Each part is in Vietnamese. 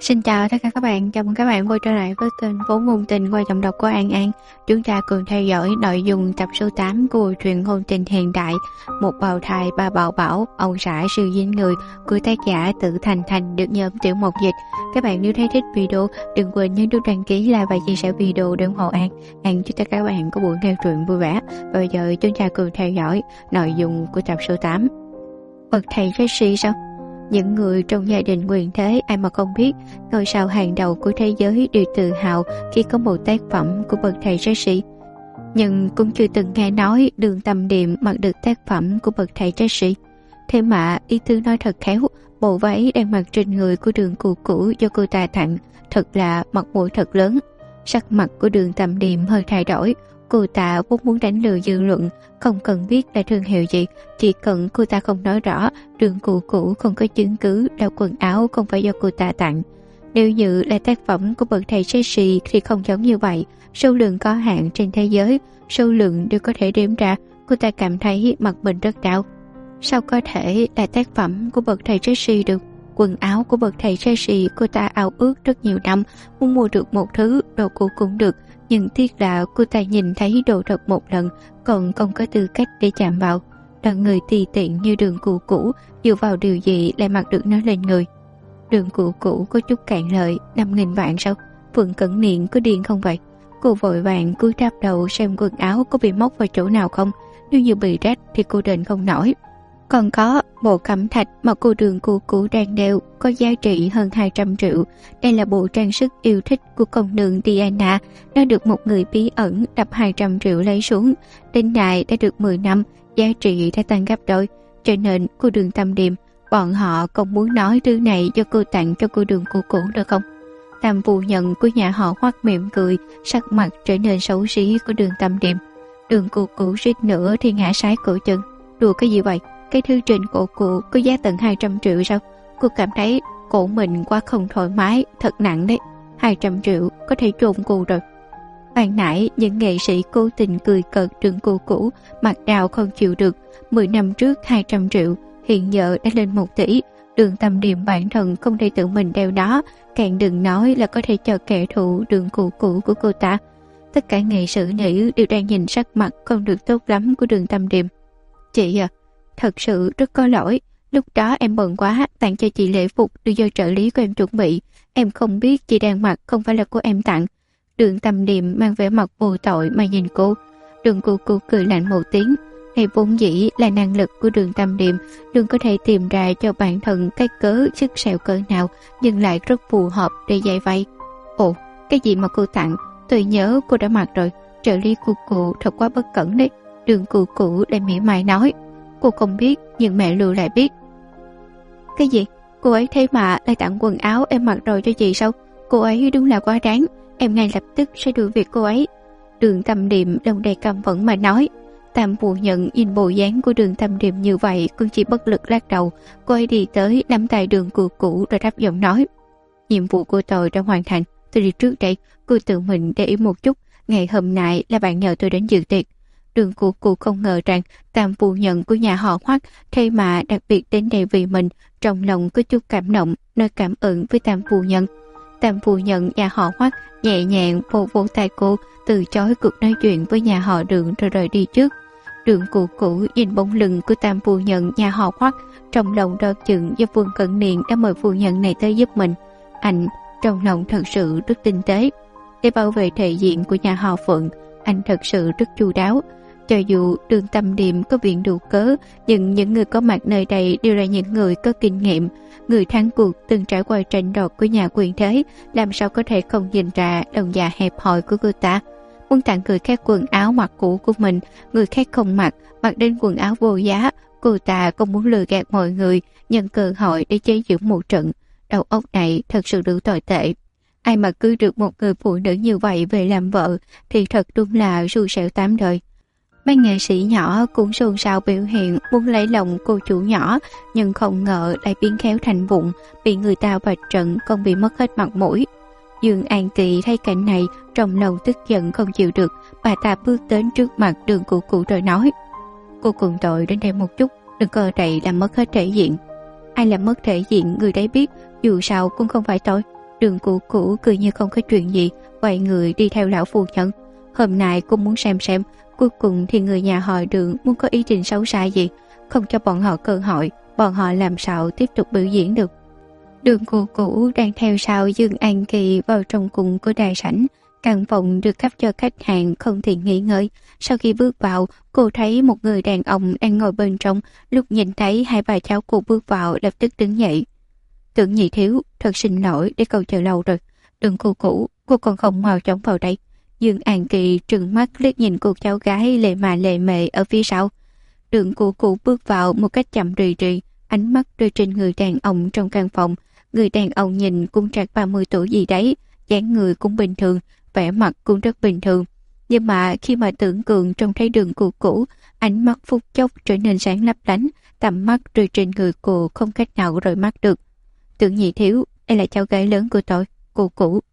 Xin chào tất cả các bạn, chào mừng các bạn quay trở lại với kênh Vốn Ngôn Tình qua giọng đọc của An An. Chúng ta cùng theo dõi nội dung tập số 8 của truyện ngôn tình hiện đại Một bào thai ba bảo bảo, ông xã siêu dính người của tác giả Tử Thành Thành được nhóm Tiểu Mộc dịch. Các bạn nếu thấy thích video, đừng quên nhấn nút đăng ký, like và chia sẻ video để ủng hộ An. An chúc tất cả các bạn có buổi nghe truyện vui vẻ. Và bây giờ chúng ta cùng theo dõi nội dung của tập số 8. Bậc thầy Jesse sao? Những người trong gia đình quyền thế ai mà không biết, ngôi sao hàng đầu của thế giới đều tự hào khi có một tác phẩm của bậc thầy Jesse. Nhưng cũng chưa từng nghe nói Đường Tâm Điềm mặc được tác phẩm của bậc thầy Jesse. Thế mà ý tứ nói thật khéo, bộ váy đang mặc trên người của Đường Cũ Cũ do cô ta tặng thật là mặt mũi thật lớn. Sắc mặt của Đường Tâm Điềm hơi thay đổi. Cô ta vốn muốn đánh lừa dư luận, không cần biết là thương hiệu gì, chỉ cần cô ta không nói rõ Đường Cũ Cũ không có chứng cứ là quần áo không phải do cô ta tặng. Nếu như là tác phẩm của bậc thầy Jesse thì không giống như vậy, số lượng có hạn trên thế giới, số lượng đều có thể đếm ra. Cô ta cảm thấy mặt mình rất đau. Sao có thể là tác phẩm của bậc thầy Jesse được? Quần áo của bậc thầy Jesse cô ta ao ước rất nhiều năm, muốn mua được một thứ đồ cũ cũng được, nhưng tiếc là cô ta nhìn thấy đồ thật một lần còn không có tư cách để chạm vào. Là người tùy tiện như Đường Cũ Cũ dựa vào điều gì lại mặc được nó lên người? Đường Cũ Cũ có chút cạn lời, 5.000 vạn sao? Phượng Cẩn Niệm có điên không vậy? Cô vội vàng cúi thấp đầu xem quần áo có bị móc vào chỗ nào không, nếu như bị rách thì cô đền không nổi. Còn có bộ cẩm thạch mà cô Đường Cũ Cũ đang đeo có giá trị hơn 200 triệu. Đây là bộ trang sức yêu thích của công nương Diana. Nó được một người bí ẩn đập 200 triệu lấy xuống. Đến nay đã được 10 năm, giá trị đã tăng gấp đôi. Cho nên cô Đường Tâm Điềm, bọn họ không muốn nói thứ này do cô tặng cho cô Đường Cũ Cũ được không? Tam phu nhân của nhà họ Hoắc mỉm cười, sắc mặt trở nên xấu xí của Đường Tâm Điềm. Đường Cũ Cũ suýt nữa thì ngã sái cổ chân. Đùa cái gì vậy? Cái thư trên cổ cụ có giá tận 200 triệu sao? Cô cảm thấy cổ mình quá không thoải mái, thật nặng đấy. 200 triệu có thể chôn cô rồi. Ban nãy những nghệ sĩ cố tình cười cợt Đường Cũ Cũ, mặt đào không chịu được. 10 năm trước 200 triệu, hiện giờ đã lên 1 tỷ. Đường Tâm Điềm bản thân không thể tự mình đeo đó, càng đừng nói là có thể cho kẻ thù Đường Cũ Cũ của cô ta. Tất cả nghệ sĩ nữ đều đang nhìn sắc mặt không được tốt lắm của Đường Tâm Điềm. Chị à, thật sự rất có lỗi, lúc đó em bận quá, tặng cho chị lễ phục được do trợ lý của em chuẩn bị. Em không biết chị đang mặc không phải là của em tặng. Đường Tâm Điềm mang vẻ mặt vô tội mà nhìn cô. Đường Cũ Cũ cười lạnh một tiếng. Này vốn dĩ là năng lực của Đường Tâm Điềm, Đường có thể tìm ra cho bản thân cái cớ sức sẹo cỡ nào, nhưng lại rất phù hợp để giải vây. Ồ, cái gì mà cô tặng? Tôi nhớ cô đã mặc rồi. Trợ lý của cô thật quá bất cẩn đấy. Đường Cũ Cũ lại mỉa mai nói. Cô không biết, nhưng mẹ Lưu lại biết. Cái gì? Cô ấy thế mà lại tặng quần áo em mặc rồi cho chị sao? Cô ấy đúng là quá đáng. Em ngay lập tức sẽ đuổi việc cô ấy. Đường Tâm Điềm lòng đầy căm phẫn mà nói. Tam phu nhân nhìn bộ dáng của Đường Tâm Điềm như vậy cũng chỉ bất lực lắc đầu. Cô ấy đi tới nắm tay Đường Cũ Cũ rồi đáp giọng nói. Nhiệm vụ của tôi đã hoàn thành. Tôi đi trước đây. Cô tự mình để ý một chút. Ngày hôm nay là bạn nhờ tôi đến dự tiệc. Đường Cũ Cũ không ngờ rằng tam phu nhân của nhà họ Hoắc thế mà đặc biệt đến đây vì mình, trong lòng có chút cảm động, nói cảm ơn với tam phu nhân. Tam phu nhân nhà họ Hoắc nhẹ nhàng vỗ vỗ tay cô, từ chối cuộc nói chuyện với nhà họ Đường rồi rời đi trước. Đường Cũ Cũ nhìn bóng lưng của tam phu nhân nhà họ Hoắc, trong lòng đo chừng do Vương Cẩn Niệm đã mời phu nhân này tới giúp mình. Anh trong lòng thật sự rất tinh tế. Để bảo vệ thể diện của nhà họ Phượng, anh thật sự rất chu đáo. Cho dù Đường Tâm Điềm có viện đủ cớ, nhưng những người có mặt nơi đây đều là những người có kinh nghiệm. Người thắng cuộc từng trải qua tranh đoạt của nhà quyền thế, làm sao có thể không nhìn ra lòng dạ hẹp hòi của cô ta. Muốn tặng người khác quần áo mặc cũ của mình, người khác không mặc, mặc đến quần áo vô giá. Cô ta không muốn lừa gạt mọi người, nhân cơ hội để chế giễu một trận. Đầu óc này thật sự đủ tồi tệ. Ai mà cưới được một người phụ nữ như vậy về làm vợ thì thật đúng là xui xẻo tám đời. Mấy nghệ sĩ nhỏ cũng xôn xao biểu hiện muốn lấy lòng cô chủ nhỏ, nhưng không ngờ lại biến khéo thành vụng, bị người ta vạch trần còn bị mất hết mặt mũi. Dương An Kỳ thấy cảnh này, trong lòng tức giận không chịu được, bà ta bước đến trước mặt Đường Cũ Cũ rồi nói. Cô cùng tội đến đây một chút, đừng có ở đây làm mất hết thể diện. Ai làm mất thể diện người đấy biết, dù sao cũng không phải tôi. Đường Cũ Cũ cười như không có chuyện gì, quay người đi theo lão phu nhân. Hôm nay cũng muốn xem cuối cùng thì người nhà họ Đường muốn có ý định xấu xa gì, không cho bọn họ cơ hội, bọn họ làm sao tiếp tục biểu diễn được. Đường Cũ Cũ đang theo sau Dương An Kỳ vào trong cùng của đại sảnh. Căn phòng được cấp cho khách hàng không tiện nghỉ ngơi. Sau khi bước vào, cô thấy một người đàn ông đang ngồi bên trong. Lúc nhìn thấy hai bà cháu cô bước vào, lập tức đứng dậy. Tưởng nhị thiếu, thật xin lỗi để cậu chờ lâu rồi. Đường Cũ Cũ, cô còn không mau chóng vào đây. Dương An Kỳ trừng mắt liếc nhìn cô cháu gái lệ mà lệ mề ở phía sau. Đường Cũ Cũ bước vào một cách chậm rì rì, ánh mắt rơi trên người đàn ông trong căn phòng. Người đàn ông nhìn cũng trạc 30 tuổi gì đấy, dáng người cũng bình thường, vẻ mặt cũng rất bình thường. Nhưng mà khi mà Tưởng Cường trông thấy Đường Cũ Cũ, ánh mắt phút chốc trở nên sáng lấp lánh, tầm mắt rơi trên người cô không cách nào rời mắt được. Tưởng nhị thiếu, đây là cháu gái lớn của tôi. Cô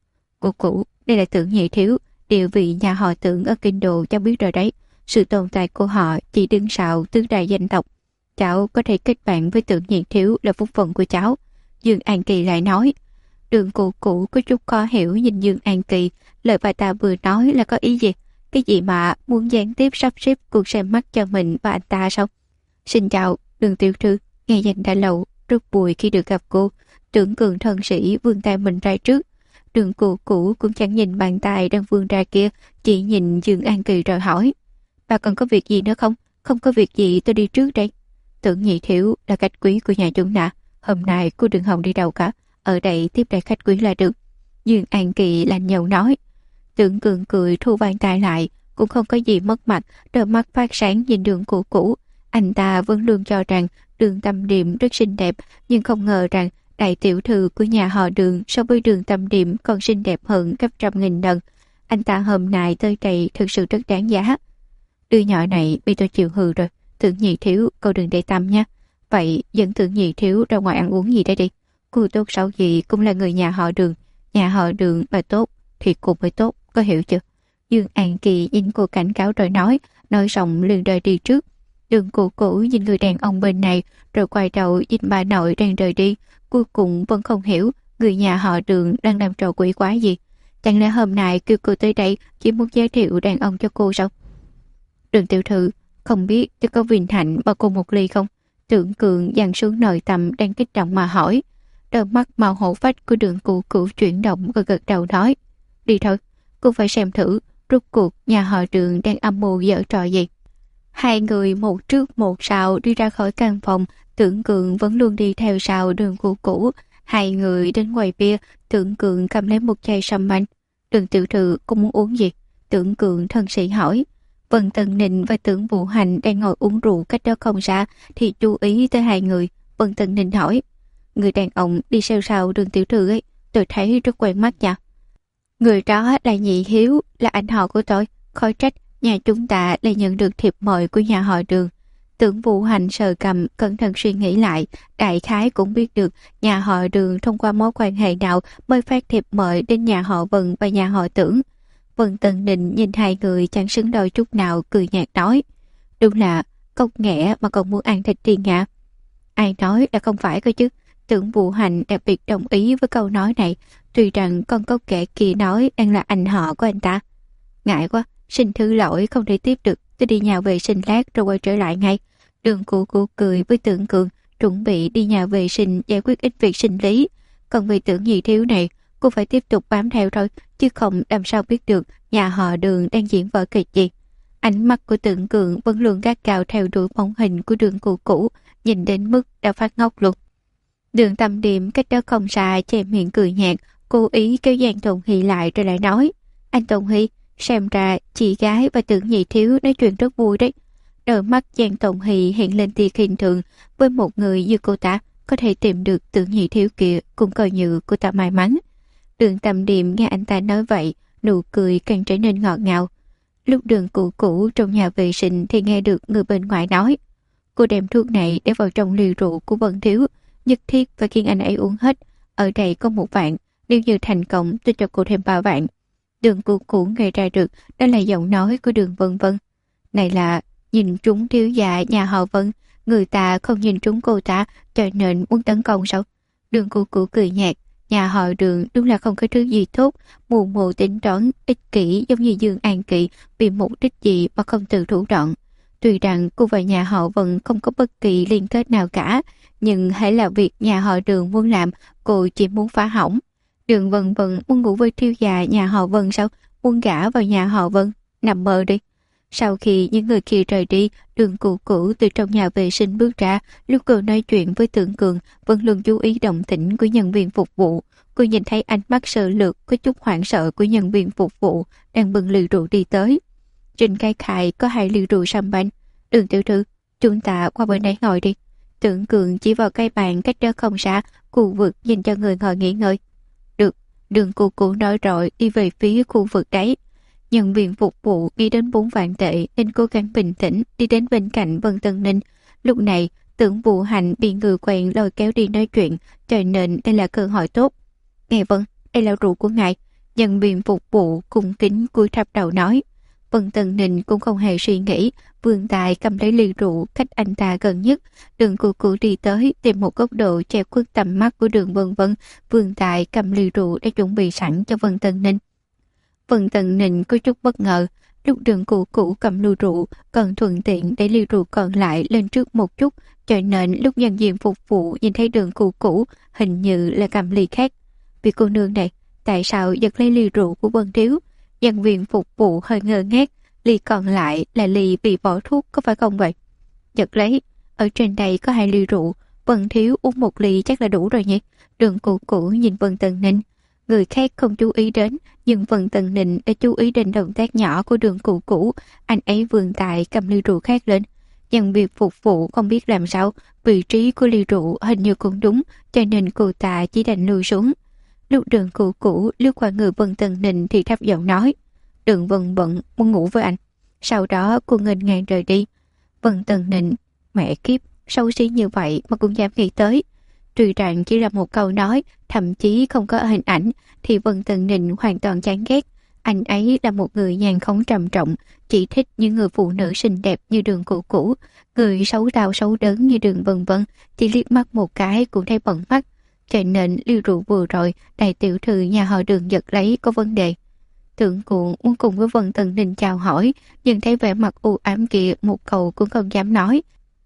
Cũ, đây là Tưởng nhị thiếu, địa vị nhà họ Tưởng ở kinh đô cháu biết rồi đấy. Sự tồn tại của họ chỉ đứng sau tứ đại danh tộc. Cháu có thể kết bạn với Tưởng nhị thiếu là phúc phận của cháu. Dương An Kỳ lại nói. Đường Cũ Cũ có chút khó hiểu nhìn Dương An Kỳ, lời bà ta vừa nói là có ý gì? Cái gì mà muốn gián tiếp sắp xếp cuộc xem mắt cho mình và anh ta sao? Xin chào, Đường tiểu thư, nghe danh đã lâu, rất vui khi được gặp cô. Tưởng Cường thân sĩ vươn tay mình ra trước. Đường Cũ Cũ cũng chẳng nhìn bàn tay đang vươn ra kia, chỉ nhìn Dương An Kỳ rồi hỏi. Bà còn có việc gì nữa không? Không có việc gì, tôi đi trước đây. Tưởng nhị thiếu là khách quý của nhà chúng ta. Hôm nay cô đừng hòng đi đâu cả, ở đây tiếp đãi khách quý là được. Dương An Kỳ lạnh nhậu nói. Tưởng Cường cười thu bàn tay lại, cũng không có gì mất mặt, đôi mắt phát sáng nhìn Đường Cũ Cũ. Anh ta vẫn luôn cho rằng Đường Tâm Điềm rất xinh đẹp, nhưng không ngờ rằng đại tiểu thư của nhà họ Đường so với Đường Tâm Điềm còn xinh đẹp hơn gấp 100.000 lần. Anh ta hôm nay tới đây thực sự rất đáng giá. Đứa nhỏ này bị tôi chịu hư rồi. Tưởng nhị thiếu, cậu đừng để tâm nha. Vậy dẫn Tưởng nhị thiếu ra ngoài ăn uống gì đây đi. Cô tốt xấu gì cũng là người nhà họ Đường. Nhà họ Đường mà tốt thì cô mới tốt, có hiểu chưa? Dương An Kỳ nhìn cô cảnh cáo rồi nói xong liền rời đi trước. Đường Cũ Cũ nhìn người đàn ông bên này rồi quay đầu nhìn bà nội đang rời đi. Cuối cùng vẫn không hiểu người nhà họ Đường đang làm trò quỷ quái gì. Chẳng lẽ hôm nay kêu cô tới đây chỉ muốn giới thiệu đàn ông cho cô sao? Đường tiểu thư, không biết cho có vinh hạnh bao cô một ly không? Tưởng Cường dằn xuống nội tâm đang kích động mà hỏi. Đôi mắt màu hổ phách của Đường Cũ Cũ chuyển động và gật đầu nói. Đi thôi, cô phải xem thử rốt cuộc nhà họ Đường đang âm mưu giở trò gì. Hai người một trước một sau đi ra khỏi căn phòng. Tưởng Cường vẫn luôn đi theo sau Đường Cũ Cũ. Hai người đến quầy bia. Tưởng Cường cầm lấy một chai sâm manh. Đường tiểu thư cô muốn uống gì? Tưởng Cường thân sĩ hỏi. Vân Tần Ninh và Tưởng Vũ Hành đang ngồi uống rượu cách đó không xa thì chú ý tới hai người. Vân Tần Ninh hỏi. Người đàn ông đi theo sau Đường tiểu thư ấy, tôi thấy rất quen mắt nha. Người đó là Nhị Hiếu, là anh họ của tôi. Khó trách nhà chúng ta lại nhận được thiệp mời của nhà họ Đường. Tưởng Vũ Hành sờ cầm, cẩn thận suy nghĩ lại, đại khái cũng biết được nhà họ Đường thông qua mối quan hệ nào mới phát thiệp mời đến nhà họ Vân và nhà họ Tưởng. Vân Tần Ninh nhìn hai người chẳng xứng đôi chút nào, cười nhạt nói. Đúng là cốc nghẻ mà còn muốn ăn thịt thiên nga. Ai nói là không phải cơ chứ? Tưởng Vũ Hành đặc biệt đồng ý với câu nói này, tuy rằng con cốc kẻ kia nói đang là anh họ của anh ta. Ngại quá, xin thứ lỗi không thể tiếp được, tôi đi nhà vệ sinh lát rồi quay trở lại ngay. Đường Cũ Cũ cười với Tưởng Cường, chuẩn bị đi nhà vệ sinh giải quyết ít việc sinh lý. Còn vì Tưởng nhị thiếu này, cô phải tiếp tục bám theo thôi, chứ không làm sao biết được nhà họ Đường đang diễn vở kịch gì. Ánh mắt của Tưởng Cường vẫn luôn gắt gao theo đuổi bóng hình của Đường Cũ Cũ, nhìn đến mức đã phát ngốc luôn. Đường Tâm Điềm cách đó không xa che miệng cười nhạt, cố ý kéo Giang Tùng Hy lại rồi lại nói. Anh Tùng Hy, xem ra chị gái và Tưởng nhị thiếu nói chuyện rất vui đấy. Đôi mắt Giang Tùng Hy hiện lên tia khinh thường, với một người như cô ta có thể tìm được Tưởng nhị thiếu kia cũng coi như cô ta may mắn. Đường Tâm Điềm nghe anh ta nói vậy, nụ cười càng trở nên ngọt ngào. Lúc Đường Cũ Cũ trong nhà vệ sinh thì nghe được người bên ngoài nói. Cô đem thuốc này để vào trong ly rượu của Vân thiếu, nhất thiết phải khiến anh ấy uống hết. Ở đây có 1 vạn, nếu như thành công tôi cho cô thêm 3 vạn. Đường Cũ Cũ nghe ra được đó là giọng nói của Đường Vân Vân. Này là nhìn trúng thiếu gia nhà họ Vân, người ta không nhìn trúng cô ta cho nên muốn tấn công sao? Đường Cũ Cũ cười nhạt, nhà họ Đường đúng là không có thứ gì tốt, mù mù tính toán, ích kỷ giống như Dương An Kỵ, vì mục đích gì mà không từ thủ đoạn. Tuy rằng cô và nhà họ Vân không có bất kỳ liên kết nào cả, nhưng hãy là việc nhà họ Đường muốn làm, cô chỉ muốn phá hỏng. Đường Vân Vân muốn ngủ với thiếu gia nhà họ Vân sao? Muốn gả vào nhà họ Vân? Nằm mơ đi. Sau khi những người kia rời đi, Đường Cụ Cũ từ trong nhà vệ sinh bước ra, lúc cô nói chuyện với Tưởng Cường vẫn luôn chú ý động tĩnh của nhân viên phục vụ. Cô nhìn thấy ánh mắt sợ lược có chút hoảng sợ của nhân viên phục vụ đang bưng ly rượu đi tới. Trên cái khay có 2 ly rượu sâm banh. Đường tiểu thư, chúng ta qua bên đấy ngồi đi. Tưởng Cường chỉ vào cái bàn cách đó không xa, khu vực dành cho người ngồi nghỉ ngơi. Được, Đường Cụ Cũ nói rồi đi về phía khu vực đấy. Nhân viên phục vụ nghĩ đến 4 vạn tệ nên cố gắng bình tĩnh đi đến bên cạnh Vân Tân Ninh. Lúc này, Tưởng Vũ Hạnh bị người quen lôi kéo đi nói chuyện, cho nên đây là cơ hội tốt. Nghe Vân, đây là rượu của ngài. Nhân viên phục vụ cung kính cúi thấp đầu nói. Vân Tân Ninh cũng không hề suy nghĩ, Vương Tài cầm lấy ly rượu cách anh ta gần nhất. Đường Cụ Cụ đi tới tìm một góc độ che khuất tầm mắt của Đường Vân Vân. Vương Tài cầm ly rượu đã chuẩn bị sẵn cho Vân Tân Ninh. Vân Tân Ninh có chút bất ngờ, lúc Đường Cụ Cụ cầm ly rượu còn thuận tiện để ly rượu còn lại lên trước một chút, cho nên lúc nhân viên phục vụ nhìn thấy Đường Cụ Cụ hình như là cầm ly khác. Vì cô nương này, tại sao giật lấy ly rượu của Vân Thiếu? Nhân viên phục vụ hơi ngơ ngác, ly còn lại là ly bị bỏ thuốc có phải không vậy? Giật lấy, ở trên đây có 2 ly rượu, Vân Thiếu uống 1 ly chắc là đủ rồi nhỉ? Đường Cụ Cụ nhìn Vân Tân Ninh. Người khác không chú ý đến, nhưng Vân Tân Ninh đã chú ý đến động tác nhỏ của Đường Cụ Cụ. Anh ấy vươn tay cầm ly rượu khác lên. Nhân viên phục vụ không biết làm sao, vị trí của ly rượu hình như cũng đúng, cho nên cô ta chỉ đành lùi xuống. Lúc Đường Cụ Cụ lướt qua người Vân Tân Ninh thì thấp giọng nói, Đường Vân Vân muốn ngủ với anh. Sau đó cô nghênh ngang rời đi. Vân Tân Ninh, mẹ kiếp, xấu xí như vậy mà cũng dám nghĩ tới. Tuy rằng chỉ là một câu nói, thậm chí không có hình ảnh, thì Vân Tân Ninh hoàn toàn chán ghét. Anh ấy là một người nhàn khống trầm trọng, chỉ thích những người phụ nữ xinh đẹp như Đường Cụ Cụ. Người xấu đau xấu đớn như Đường Vân Vân, chỉ liếc mắt một cái cũng thấy bận mắt. Cho nên ly rượu vừa rồi, đại tiểu thư nhà họ Đường giật lấy có vấn đề. Tưởng Cuộn muốn cùng với Vân Tân Ninh chào hỏi, nhưng thấy vẻ mặt u ám kia một câu cũng không dám nói.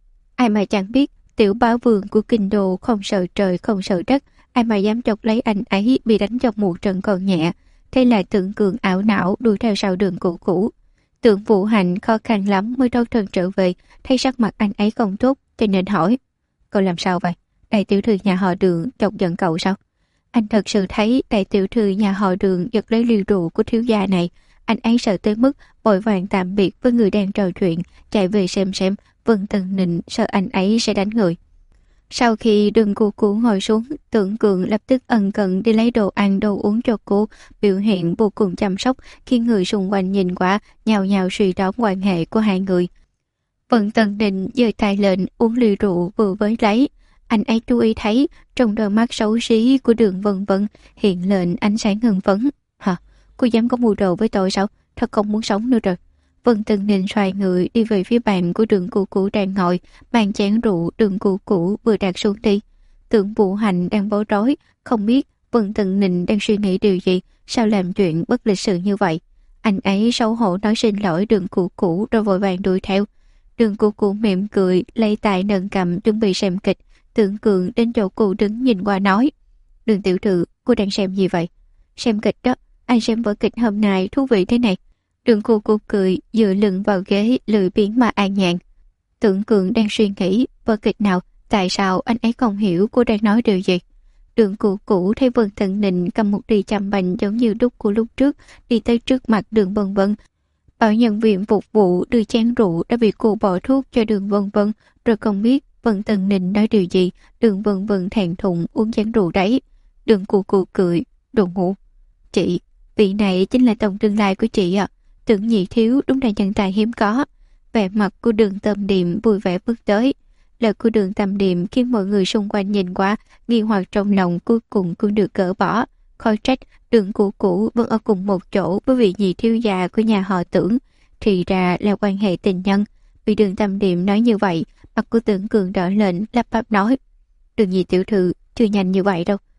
Ai mà chẳng biết, tiểu bá vương của kinh đô không sợ trời không sợ đất, ai mà dám chọc lấy anh ấy bị đánh trong một trận còn nhẹ. Thế là Tưởng Cường ảo não đuổi theo sau Đường Cụ Cụ. Tưởng Vũ Hạnh khó khăn lắm mới đau thân trở về, thấy sắc mặt anh ấy không tốt, cho nên hỏi, cậu làm sao vậy? Đại tiểu thư nhà họ Đường chọc giận cậu sao? Anh thật sự thấy đại tiểu thư nhà họ Đường giật lấy ly rượu của thiếu gia này. Anh ấy sợ tới mức vội vàng tạm biệt với người đang trò chuyện, chạy về xem Vân Tân Ninh sợ anh ấy sẽ đánh người. Sau khi Đường Cụ Cụ ngồi xuống, Tưởng Cường lập tức ân cần đi lấy đồ ăn đồ uống cho cô, biểu hiện vô cùng chăm sóc khi người xung quanh nhìn qua, nhào nhào suy đoán quan hệ của hai người. Vân Tân Ninh giơ tay lên uống ly rượu vừa mới lấy. Anh ấy chú ý thấy trong đôi mắt xấu xí của Đường Vân Vân hiện lên ánh sáng hưng phấn. Hả? Cô dám có mưu đồ với tôi sao? Thật không muốn sống nữa rồi. Vân Tân Ninh xoay người đi về phía bàn của Đường Cụ Cụ đang ngồi, bàn chén rượu Đường Cụ Cụ vừa đặt xuống đi. Tưởng Vũ Hạnh đang bối rối, không biết Vân Tân Ninh đang suy nghĩ điều gì, sao làm chuyện bất lịch sự như vậy. Anh ấy xấu hổ nói xin lỗi Đường Cụ Cụ rồi vội vàng đuổi theo. Đường Cụ Cụ mỉm cười, lấy tay nâng cầm chuẩn bị xem kịch. Tưởng Cường đến chỗ cô đứng nhìn qua nói, Đường tiểu thư, cô đang xem gì vậy? Xem kịch đó, anh xem vở kịch hôm nay thú vị thế này. Đường Cụ Cụ cười, dựa lưng vào ghế lười biếng mà an nhàn. Tưởng Cường đang suy nghĩ vở kịch nào, tại sao anh ấy không hiểu cô đang nói điều gì. Đường Cụ Cụ thấy Vân Tân Ninh cầm một ly chăm bành giống như đúc của lúc trước, đi tới trước mặt Đường Vân Vân. Bảo nhân viên phục vụ đưa chén rượu đã bị cô bỏ thuốc cho Đường Vân Vân, rồi không biết Vân Tân Ninh nói điều gì. Đường Vân Vân thẹn thùng uống chén rượu đấy. Đường Cụ Cụ cười, đồ ngủ. Chị, vị này chính là tổng tương lai của chị ạ. Tưởng nhị thiếu đúng là nhân tài hiếm có. Vẻ mặt của Đường Tâm Điềm vui vẻ bước tới. Lời của Đường Tâm Điềm khiến mọi người xung quanh nhìn qua, nghi hoặc trong lòng cuối cùng cũng được cỡ bỏ. Khó trách Đường Cụ Cụ vẫn ở cùng một chỗ với vị nhị thiếu gia của nhà họ Tưởng, thì ra là quan hệ tình nhân. Vì Đường Tâm Điềm nói như vậy, mặt của Tưởng Cường đỏ lên, lắp bắp nói, Đường nhị tiểu thư chưa nhanh như vậy đâu.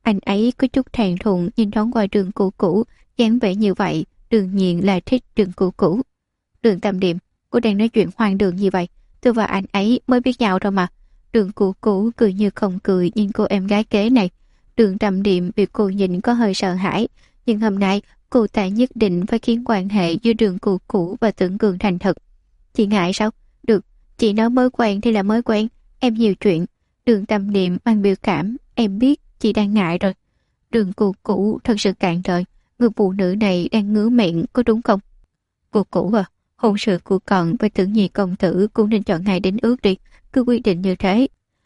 Anh ấy có chút thẹn thùng nhìn thoáng qua Đường Cửu Cửu, dáng vẻ như vậy, đương nhiên là thích Đường Cửu Cửu. Đường Tam Điềm, cô đang nói chuyện hoang đường như vậy, tôi và anh ấy mới biết nhau rồi mà. Đường Cửu Cửu cười như không cười nhìn cô em gái kế này. Đường Tam Điềm bị cô nhìn có hơi sợ hãi, nhưng hôm nay cô ta nhất định phải khiến quan hệ giữa Đường Cửu Cửu và Tưởng Cường thành thật. Chị ngại sao? Được, chị nói mới quen thì là mới quen, em nhiều chuyện. Đường Tam Điềm mang biểu cảm, em biết chị đang ngại rồi. Đường Cửu Cửu thật sự cạn lời, người phụ nữ này đang ngứa miệng có đúng không? Cửu Cửu à, hôn sự của con với Tưởng Nhị công tử cũng nên chọn ngày đến ước đi, cứ quyết định như thế.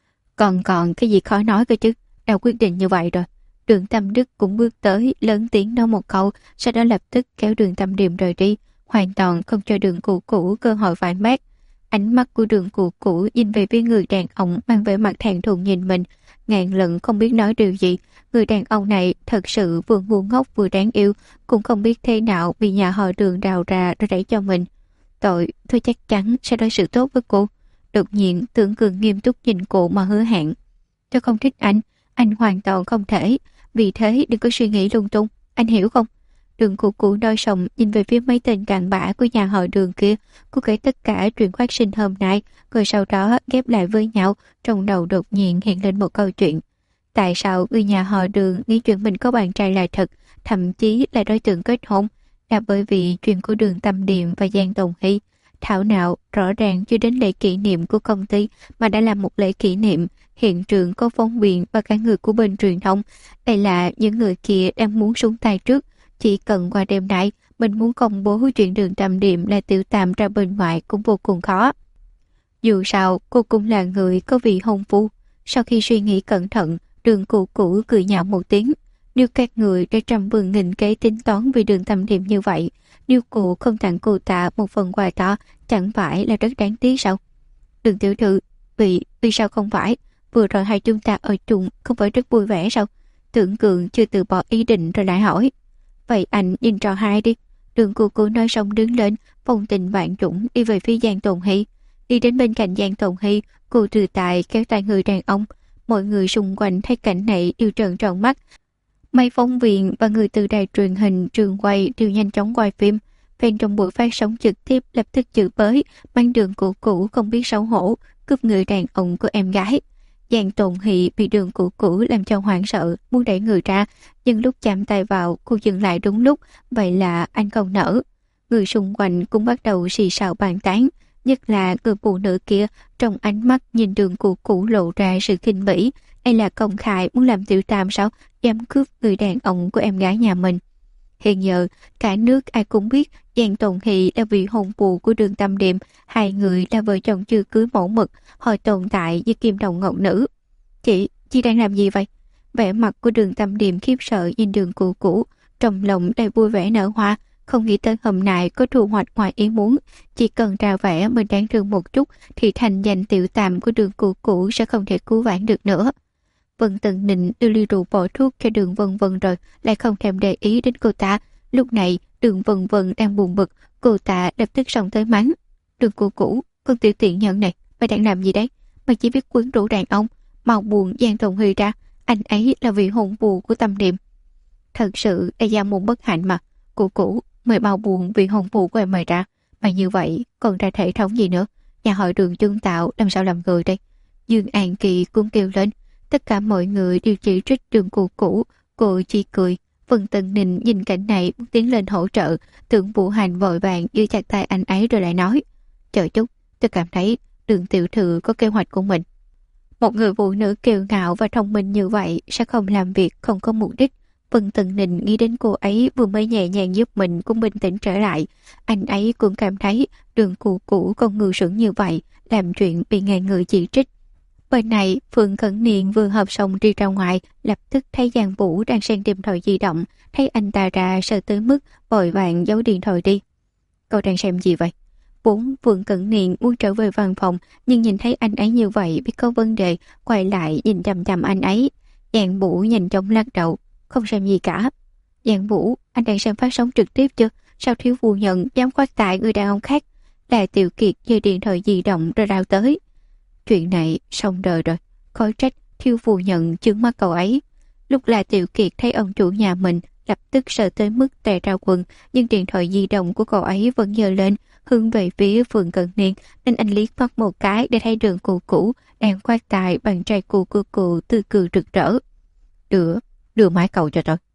Còn cái gì khó nói cơ chứ, đã quyết định như vậy rồi. Đường Tam Đức cũng bước tới, lớn tiếng nói một câu, sau đó lập tức kéo Đường Tam Điềm rời đi, hoàn toàn không cho Đường Cửu Cửu cơ hội phản bác. Ánh mắt của Đường Cửu Cửu nhìn về phía người đàn ông mang vẻ mặt thẹn thùng nhìn mình, ngàn lần không biết nói điều gì. Người đàn ông này thật sự vừa ngu ngốc vừa đáng yêu, cũng không biết thế nào bị nhà họ Đường đào ra rồi đẩy cho mình. Tôi chắc chắn sẽ đối xử tốt với cô. Đột nhiên Tưởng Cường nghiêm túc nhìn cô mà hứa hẹn. Tôi không thích anh hoàn toàn không thể, vì thế đừng có suy nghĩ lung tung, anh hiểu không? Đường Cửu Cửu đôi sòng nhìn về phía mấy tên cặn bã của nhà họ Đường kia, cô kể tất cả chuyện phát sinh hôm nay, rồi sau đó ghép lại với nhau, trong đầu đột nhiên hiện lên một câu chuyện. Tại sao người nhà họ Đường nghĩ chuyện mình có bạn trai là thật, thậm chí là đối tượng kết hôn? Là bởi vì chuyện của Đường Tam Điềm và Giang Tùng Hy. Thảo nào rõ ràng chưa đến lễ kỷ niệm của công ty mà đã làm một lễ kỷ niệm, hiện trường có phóng viên và cả người của bên truyền thông. Đây là những người kia đang muốn xuống tay trước. Chỉ cần qua đêm nay mình muốn công bố chuyện Đường Tam Điềm là tiểu tam ra bên ngoài cũng vô cùng khó. Dù sao cô cũng là người có vị hôn phu. Sau khi suy nghĩ cẩn thận, Đường Cửu Cửu cười nhạo một tiếng. Nếu các người đã trăm vườn nghìn kế tính toán vì Đường Tam Điềm như vậy, nếu cô không tặng cô ta một phần quà to, chẳng phải là rất đáng tiếc sao? Đường tiểu thư, vì sao không phải? Vừa rồi hai chúng ta ở chung không phải rất vui vẻ sao? Tưởng Cường chưa từ bỏ ý định rồi lại hỏi. Vậy anh nhìn trò hai đi. Đường Cửu Cửu nói xong đứng lên, phong tình vạn chủng đi về phía Giang Tùng Hy. Đi đến bên cạnh Giang Tùng Hy, cô từ tài kéo tay người đàn ông. Mọi người xung quanh thấy cảnh này đều trợn tròn mắt. Mấy phóng viên và người từ đài truyền hình trường quay đều nhanh chóng quay phim. Fan trong buổi phát sóng trực tiếp lập tức chửi bới, mang Đường Cửu Cửu không biết xấu hổ, cướp người đàn ông của em gái. Giang Tùng Hy bị Đường Cửu Cửu làm cho hoảng sợ, muốn đẩy người ra, nhưng lúc chạm tay vào, cô dừng lại đúng lúc, vậy là anh không nỡ. Người xung quanh cũng bắt đầu xì xào bàn tán, nhất là người phụ nữ kia, trong ánh mắt nhìn Đường Cửu Cửu lộ ra sự khinh bỉ. Đây là công khai muốn làm tiểu tam sao, dám cướp người đàn ông của em gái nhà mình. Hiện giờ, cả nước ai cũng biết Giang Tùng Hy là vị hôn phu của Đường Tam Điềm, hai người là vợ chồng chưa cưới mẫu mực, họ tồn tại như kim đồng ngọc nữ. Chị đang làm gì vậy? Vẻ mặt của Đường Tam Điềm khiếp sợ nhìn Đường Cửu Cửu, trong lòng đầy vui vẻ nở hoa, không nghĩ tới hôm nay có thu hoạch ngoài ý muốn. Chỉ cần ra vẻ mình đáng thương một chút thì thành danh tiểu tam của Đường Cửu Cửu sẽ không thể cứu vãn được nữa. Vân Tần Nịnh đưa ly rượu bỏ thuốc cho Đường Vân Vân rồi lại không thèm để ý đến cô ta. Lúc này Đường Vân Vân đang buồn bực, cô ta lập tức xông tới mắng. Đường Cửu Cửu, con tiểu tiện nhân này, mày đang làm gì đấy? Mày chỉ biết quyến rũ đàn ông, mau buồn Giang Tùng Hy ra, anh ấy là vị hôn phu của Tam Điềm. Thật sự là gia môn bất hạnh mà. Cửu Cửu, mày mau buồn vị hôn phu của em mày ra. Mày như vậy còn ra thể thống gì nữa? Nhà họ Đường Trương Tạo làm sao làm người đây? Dương An Kỳ cũng kêu lên. Tất cả mọi người đều chỉ trích Đường Cửu Cửu, cô chỉ cười. Vân Tần Nịnh nhìn cảnh này muốn tiến lên hỗ trợ, Tưởng Vũ Hành vội vàng giữ chặt tay anh ấy rồi lại nói: chờ chút, tôi cảm thấy Đường tiểu thư có kế hoạch của mình. Một người phụ nữ kiêu ngạo và thông minh như vậy sẽ không làm việc không có mục đích. Vân Tần Nịnh nghĩ đến cô ấy vừa mới nhẹ nhàng giúp mình cũng bình tĩnh trở lại. Anh ấy cũng cảm thấy Đường Cửu Cửu còn ngu xuẩn như vậy, làm chuyện bị ngàn người chỉ trích. Bên này, Phương Cẩn Niên vừa họp xong đi ra ngoài, lập tức thấy Giang Vũ đang xem điện thoại di động, thấy anh ta ra sợ tới mức vội vàng giấu điện thoại đi. Cậu đang xem gì vậy? Vốn Phương Cẩn Niên muốn trở về văn phòng, nhưng nhìn thấy anh ấy như vậy biết có vấn đề, quay lại nhìn chằm chằm anh ấy. Giang Vũ nhanh chóng lắc đầu, không xem gì cả. Giang Vũ, anh đang xem phát sóng trực tiếp chưa? Sao thiếu phu nhân dám khoác tại người đàn ông khác? Là Tiểu Kiệt giơ điện thoại di động rồi rao tới. Chuyện này xong đời rồi, khó trách thiếu phu nhận chướng mắt cậu ấy. Lúc là Tiểu Kiệt thấy ông chủ nhà mình lập tức sợ tới mức tè ra quần, nhưng điện thoại di động của cậu ấy vẫn giơ lên, hướng về phía Phượng Cận Niên, nên anh liếc mắt một cái để thấy Đường Cụ Cũ đang khoác tài bằng trai cụ của cụ tươi cười rực rỡ. Đưa máy cầu cho tôi.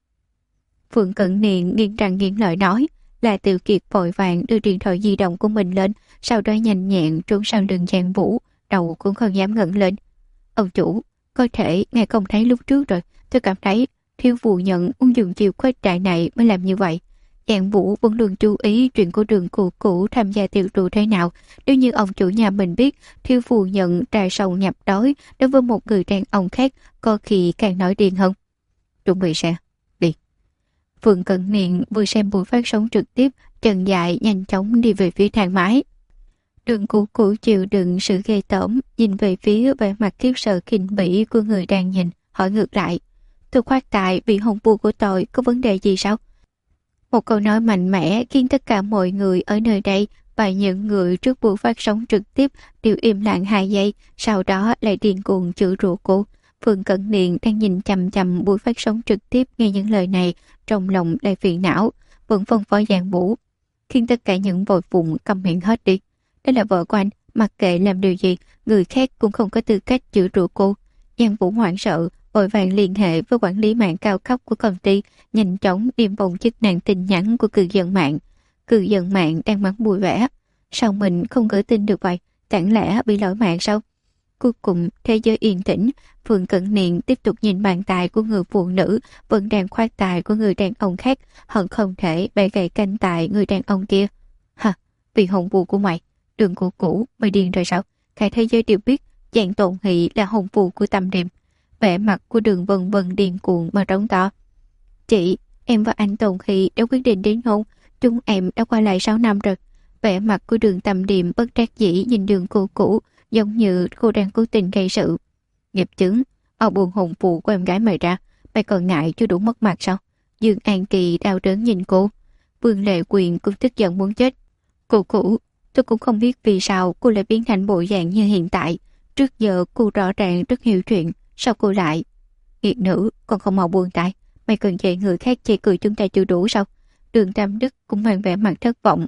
Phượng Cận Niên nghiến răng nghiến lợi nói. Là Tiểu Kiệt vội vàng đưa điện thoại di động của mình lên, sau đó nhanh nhẹn trốn sang đường Giang Vũ, đầu cũng không dám ngẩng lên. Ông chủ, có thể ngài không thấy lúc trước rồi, tôi cảm thấy thiếu phụ nhận muốn dùng chiều khuếch đại này mới làm như vậy. Giang Vũ vẫn luôn chú ý chuyện của Đường Cụ Cũ tham gia tiệc rượu thế nào. Nếu như ông chủ nhà mình biết thiếu phụ nhận trà sầu nhập đói đối với một người đàn ông khác, có khi càng nói điên hơn. Chuẩn bị xe, đi. Phượng Cận Niên vừa xem buổi phát sóng trực tiếp, chân dài nhanh chóng đi về phía thang máy. Đường Cụ Cũ chịu đựng sự ghê tởm, nhìn về phía vẻ mặt khiếp sợ khinh bỉ của người đang nhìn, hỏi ngược lại. Tôi khoác tài vì hôn phu của tôi có vấn đề gì sao? Một câu nói mạnh mẽ khiến tất cả mọi người ở nơi đây và những người trước buổi phát sóng trực tiếp đều im lặng 2 giây, sau đó lại điên cuồng chửi rủa cô. Phượng Cận Niên đang nhìn chằm chằm buổi phát sóng trực tiếp, nghe những lời này, trong lòng đầy phiền não, vẫn phân phó Giang Vũ, khiến tất cả những vội vụng câm miệng hết đi. Đây là vợ của anh, mặc kệ làm điều gì, người khác cũng không có tư cách chửi rủa cô. Giang Vũ hoảng sợ, vội vàng liên hệ với quản lý mạng cao cấp của công ty, nhanh chóng điềm vòng chức năng tin nhắn của cư dân mạng. Cư dân mạng đang mắng vui vẻ. Sao mình không gửi tin được vậy? Chẳng lẽ bị lỗi mạng sao? Cuối cùng, thế giới yên tĩnh, Phượng Cận Niên tiếp tục nhìn bàn tài của người phụ nữ vẫn đang khoác tài của người đàn ông khác, hận không thể bẻ gãy cánh tài người đàn ông kia. Hả? Vì hôn phu của mày, Đường Cụ Cũ, mày điên rồi sao? Cả thế giới đều biết Giang Tồn Hỷ là hôn phu của Tâm Điềm. Vẻ mặt của Đường Vân Vân điên cuồng mà trống to. Chị, em và anh Tồn Hỷ đã quyết định đến hôn, chúng em đã qua lại 6 năm rồi. Vẻ mặt của Đường Tâm Điềm bất đắc dĩ nhìn Đường Cụ Cũ, giống như cô đang cố tình gây sự. Nghiệp chứng, ông buồn hồn phụ của em gái mày ra, mày còn ngại chưa đủ mất mặt sao? Dương An Kỳ đau đớn nhìn cô. Vương Lệ Quyền cũng tức giận muốn chết. Cụ Cũ, tôi cũng không biết vì sao cô lại biến thành bộ dạng như hiện tại. Trước giờ cô rõ ràng rất hiểu chuyện, sao cô lại? Nghiệt nữ, còn không mau buông tay. Mày cần dạy người khác chê cười chúng ta chưa đủ sao? Đường Tam Đức cũng mang vẻ mặt thất vọng.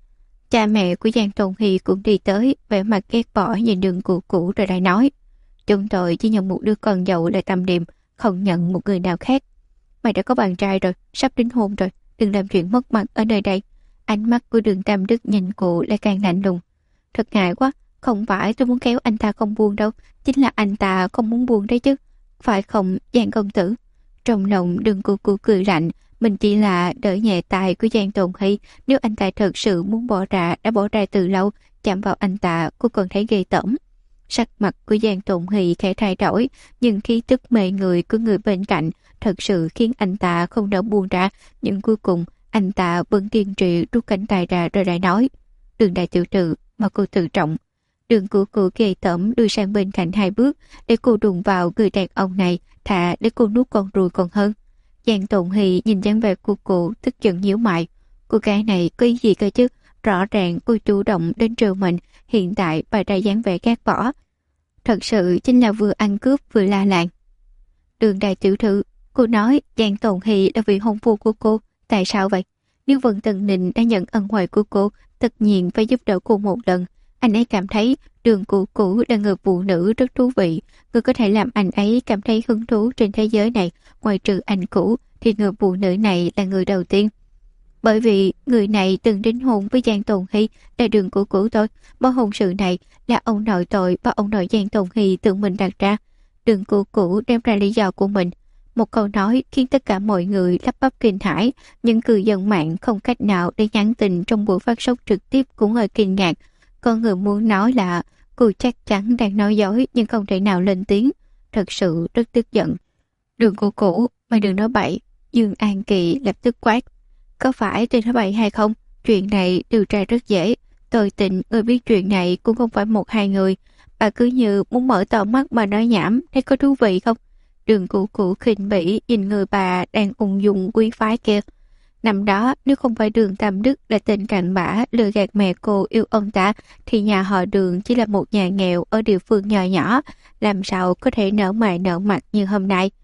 Cha mẹ của Giang Tồn Hy cũng đi tới, vẻ mặt ghét bỏ nhìn Đường Cụ Cũ rồi lại nói. Chúng tôi chỉ nhận một đứa con dâu là Tâm Điềm, không nhận một người nào khác. Mày đã có bạn trai rồi, sắp đính hôn rồi, đừng làm chuyện mất mặt ở nơi đây. Ánh mắt của Đường Tam Đức nhìn cô lại càng lạnh lùng. Thật ngại quá, không phải tôi muốn kéo anh ta không buông đâu, chính là anh ta không muốn buông đấy chứ. Phải không, Giang công tử? Trong lòng Đường Cụ Cũ cười lạnh, mình chỉ là đỡ nhẹ tài của Giang Tồn Hy. Nếu anh ta thật sự muốn bỏ ra, đã bỏ ra từ lâu, chạm vào anh ta, cô còn thấy ghê tởm. Sắc mặt của Giang Tồn Hy khẽ thay đổi, nhưng khí tức mê người của người bên cạnh thật sự khiến anh ta không nỡ buông ra. Nhưng cuối cùng, anh ta vẫn kiên trì rút cánh tay ra rồi lại nói. Đường đại tiểu thư, mà cô tự trọng. Đường của cô ghê tởm đưa sang bên cạnh 2 bước, để cô đụng vào người đàn ông này, thà để cô nuốt con ruồi còn hơn. Giang Tồn Hy nhìn dáng vẻ của cô, tức giận nhíu mày. Cô gái này có ý gì cơ chứ? Rõ ràng cô chủ động đến trừ mình, hiện tại bày ra dáng vẻ ghét bỏ. Thật sự chính là vừa ăn cướp vừa la làng. Đường đại tiểu thư, cô nói Giang Tồn Hy là vị hôn phu của cô. Tại sao vậy? Nếu Vân Tần Ninh đã nhận ân huệ của cô, tất nhiên phải giúp đỡ cô một lần. Anh ấy cảm thấy Đường Cụ Cũ là người phụ nữ rất thú vị. Người có thể làm anh ấy cảm thấy hứng thú trên thế giới này. Ngoài trừ anh cũ, thì người phụ nữ này là người đầu tiên. Bởi vì người này từng đính hôn với Giang Tồn Hy là Đường Cụ Cũ thôi. Mối hôn sự này là ông nội tội và ông nội Giang Tồn Hy tự mình đặt ra. Đường Cụ Cũ đem ra lý do của mình. Một câu nói khiến tất cả mọi người lắp bắp kinh hãi. Những cư dân mạng không cách nào để nhắn tin trong buổi phát sóng trực tiếp cũng hơi kinh ngạc. Có người muốn nói là cô chắc chắn đang nói dối nhưng không thể nào lên tiếng. Thật sự rất tức giận. Đường Cụ Cũ, mày đừng nói bậy. Dương An Kỳ lập tức quát. Có phải tôi nói bậy hay không? Chuyện này điều tra rất dễ. Tôi tin người biết chuyện này cũng không phải 1-2 người. Bà cứ như muốn mở to mắt mà nói nhảm, thấy có thú vị không? Đường Cụ Cũ khinh bỉ nhìn người bà đang ung dung quý phái kia. Năm đó, nếu không phải Đường Tam Đức là tên cặn bã lừa gạt mẹ cô yêu ông ta, thì nhà họ Đường chỉ là một nhà nghèo ở địa phương nhỏ nhỏ, làm sao có thể nở mày nở mặt như hôm nay.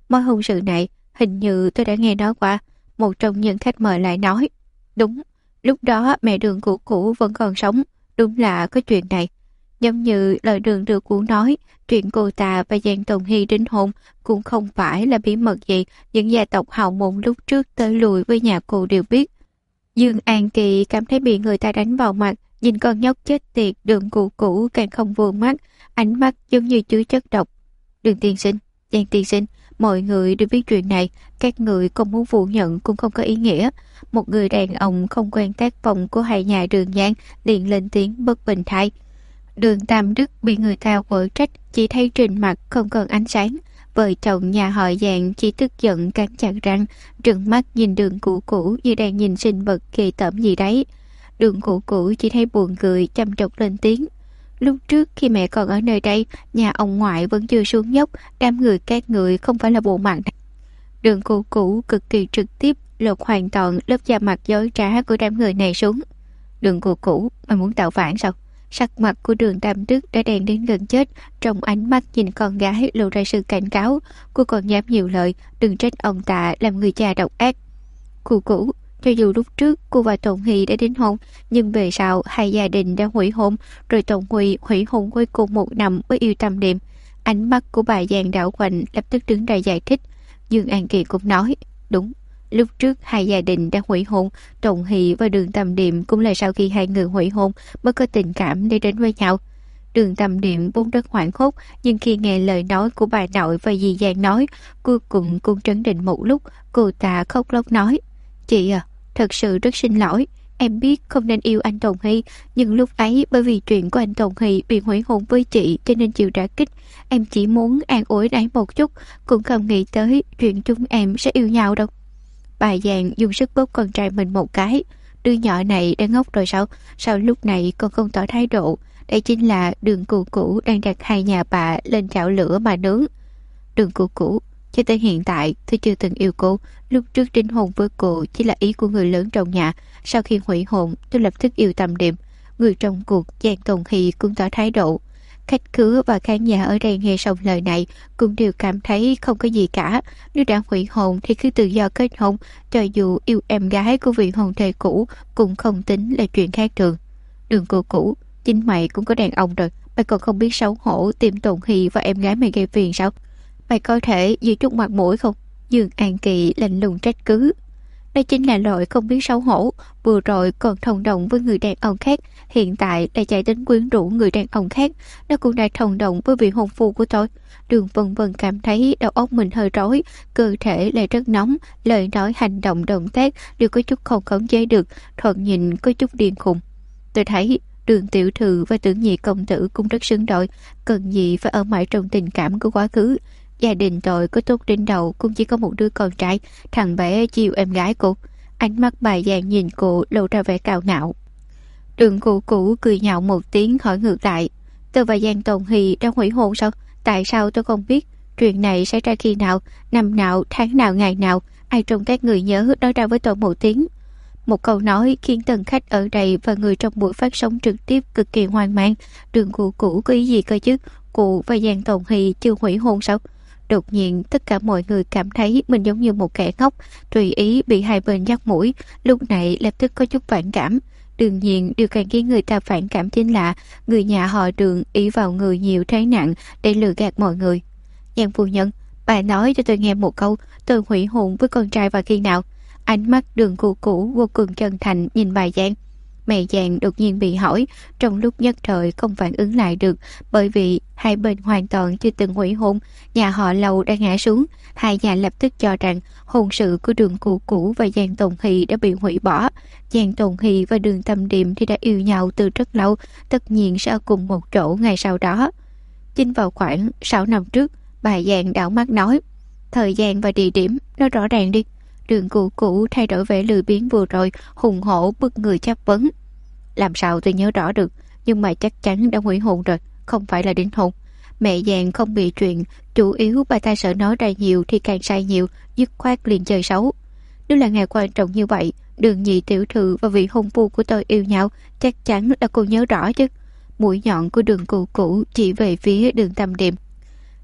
Mối hôn sự này hình như tôi đã nghe nói qua. Một trong những khách mời lại nói, đúng, lúc đó mẹ Đường của cũ vẫn còn sống, đúng là có chuyện này. Giống như lời Đường được cũ nói, chuyện cô ta và Giang Tùng Hy đính hôn cũng không phải là bí mật gì, những gia tộc hào môn lúc trước tới lùi với nhà cô đều biết. Dương An Kỳ cảm thấy bị người ta đánh vào mặt, nhìn con nhóc chết tiệt Đường cũ cũ càng không vừa mắt, ánh mắt giống như chứa chất độc. Đường tiên sinh, Giang tiên sinh, mọi người đều biết chuyện này, các người không muốn phủ nhận cũng không có ý nghĩa. Một người đàn ông không quen tác phong của hai nhà Đường Giang liền lên tiếng bất bình thay. Đường Tam Đức bị người ta quở trách, chỉ thấy trên mặt không còn ánh sáng. Vợ chồng nhà họ Giang chỉ tức giận cắn chặt răng, trừng mắt nhìn Đường cũ cũ như đang nhìn sinh vật kỳ tởm gì đấy. Đường cũ cũ chỉ thấy buồn cười, chăm chọc lên tiếng. Lúc trước khi mẹ còn ở nơi đây, nhà ông ngoại vẫn chưa xuống dốc, đám người các người không phải là bộ mặt. Đường cũ cũ cực kỳ trực tiếp lột hoàn toàn lớp da mặt dối trá của đám người này xuống. Đường cũ cũ, mày muốn tạo phản sao? Sắc mặt của Đường Tam Đức đã đen đến gần chết, trong ánh mắt nhìn con gái lộ ra sự cảnh cáo. Cô còn dám nhiều lời, đừng trách ông ta làm người cha độc ác. Cũ cũ, cho dù lúc trước cô và Tùng Hy đã đính hôn, nhưng về sau hai gia đình đã hủy hôn, rồi Tùng Huy hủy hôn cuối cùng một năm với Yêu Tâm Điềm. Ánh mắt của bà Giang đảo quanh, lập tức đứng ra giải thích. Dương An Kỳ cũng nói, đúng, lúc trước hai gia đình đã hủy hôn, Tùng Hy và Đường Tâm Điềm cũng là sau khi hai người hủy hôn mới có tình cảm để đến với nhau. Đường Tâm Điềm vốn rất hoảng hốt, nhưng khi nghe lời nói của bà nội và dì Giang nói, cuối cùng cũng trấn định một lúc. Cô ta khóc lóc nói, chị à, thật sự rất xin lỗi, em biết không nên yêu anh Tùng Hy, nhưng lúc ấy bởi vì chuyện của anh Tùng Hy bị hủy hôn với chị cho nên chịu đả kích. Em chỉ muốn an ủi anh một chút, cũng không nghĩ tới chuyện chúng em sẽ yêu nhau đâu. Bà Giang dùng sức bóp con trai mình một cái. Đứa nhỏ này đã ngốc rồi sao? Sao lúc này còn không tỏ thái độ? Đây chính là Đường cũ cũ đang đặt hai nhà bà lên chảo lửa mà nướng. Đường cũ cũ, cho tới hiện tại tôi chưa từng yêu cô. Lúc trước đính hôn với cô chỉ là ý của người lớn trong nhà. Sau khi hủy hôn tôi lập tức yêu Tâm Điềm. Người trong cuộc Giang Tùng Hy cũng tỏ thái độ. Khách khứa và khán giả ở đây nghe xong lời này cũng đều cảm thấy không có gì cả. Nếu đã hủy hôn thì cứ tự do kết hôn, cho dù yêu em gái của vị hôn thê cũ cũng không tính là chuyện khác thường. Đường cũ cũ, chính mày cũng có đàn ông rồi, mày còn không biết xấu hổ tìm Tùng Hy và em gái mày gây phiền sao? Mày có thể giữ chút mặt mũi không? Dương An Kỳ lạnh lùng trách cứ. Đây chính là loại không biết xấu hổ, vừa rồi còn thông đồng với người đàn ông khác, hiện tại lại chạy đến quyến rũ người đàn ông khác. Nó cũng đã thông đồng với vị hôn phu của tôi. Đường Vân Vân cảm thấy đầu óc mình hơi rối, cơ thể lại rất nóng, lời nói hành động động tác đều có chút không khống chế được, thoạt nhìn có chút điên khùng. Tôi thấy Đường tiểu thư và Tưởng Nhị công tử cũng rất xứng đôi, cần gì phải ở mãi trong tình cảm của quá khứ. Gia đình tôi có tốt đến đầu cũng chỉ có một đứa con trai, thằng bé chiều em gái cô. Ánh mắt bà Giang nhìn cô lộ ra vẻ cao ngạo. Đường cũ cũ cười nhạo một tiếng hỏi ngược lại, tôi và Giang Tùng Hy đã hủy hôn sao? Tại sao tôi không biết? Chuyện này xảy ra khi nào, năm nào, tháng nào, ngày nào? Ai trong các người nhớ nói ra với tôi một tiếng. Một câu nói khiến tân khách ở đây và người trong buổi phát sóng trực tiếp cực kỳ hoang mang. Đường cũ cũ có ý gì cơ chứ? Cụ và Giang Tùng Hy chưa hủy hôn sao? Đột nhiên tất cả mọi người cảm thấy mình giống như một kẻ ngốc, tùy ý bị hai bên dắt mũi, lúc này lập tức có chút phản cảm. Đương nhiên điều càng khiến người ta phản cảm chính là người nhà họ Đường ý vào người nhiều trái nặng để lừa gạt mọi người. Giang phu nhân, bà nói cho tôi nghe một câu, tôi hủy hôn với con trai vào khi nào? Ánh mắt Đường cũ cũ vô cùng chân thành nhìn bà Giang. Mẹ Giang đột nhiên bị hỏi, trong lúc nhất thời không phản ứng lại được, bởi vì hai bên hoàn toàn chưa từng hủy hôn, nhà họ Lầu đã ngã xuống. Hai nhà lập tức cho rằng hôn sự của Đường cũ cũ và Giang Tùng Hy đã bị hủy bỏ. Giang Tùng Hy và Đường Tâm Điềm thì đã yêu nhau từ rất lâu, tất nhiên sẽ ở cùng một chỗ ngày sau đó. Chính vào khoảng 6 năm trước, bà Giang đảo mắt nói, thời gian và địa điểm nói rõ ràng đi. Đường cũ cũ thay đổi vẻ lười biếng vừa rồi, hùng hổ bức người chất vấn. Làm sao tôi nhớ rõ được, nhưng mà chắc chắn đã hủy hôn rồi, không phải là đính hôn. Mẹ Giang không bị chuyện, chủ yếu bà ta sợ nói ra nhiều thì càng sai nhiều, dứt khoát liền chơi xấu. Nếu là ngày quan trọng như vậy, Đường nhị tiểu thư và vị hôn phu của tôi yêu nhau, chắc chắn là cô nhớ rõ chứ. Mũi nhọn của Đường cũ cũ chỉ về phía Đường Tâm Điềm.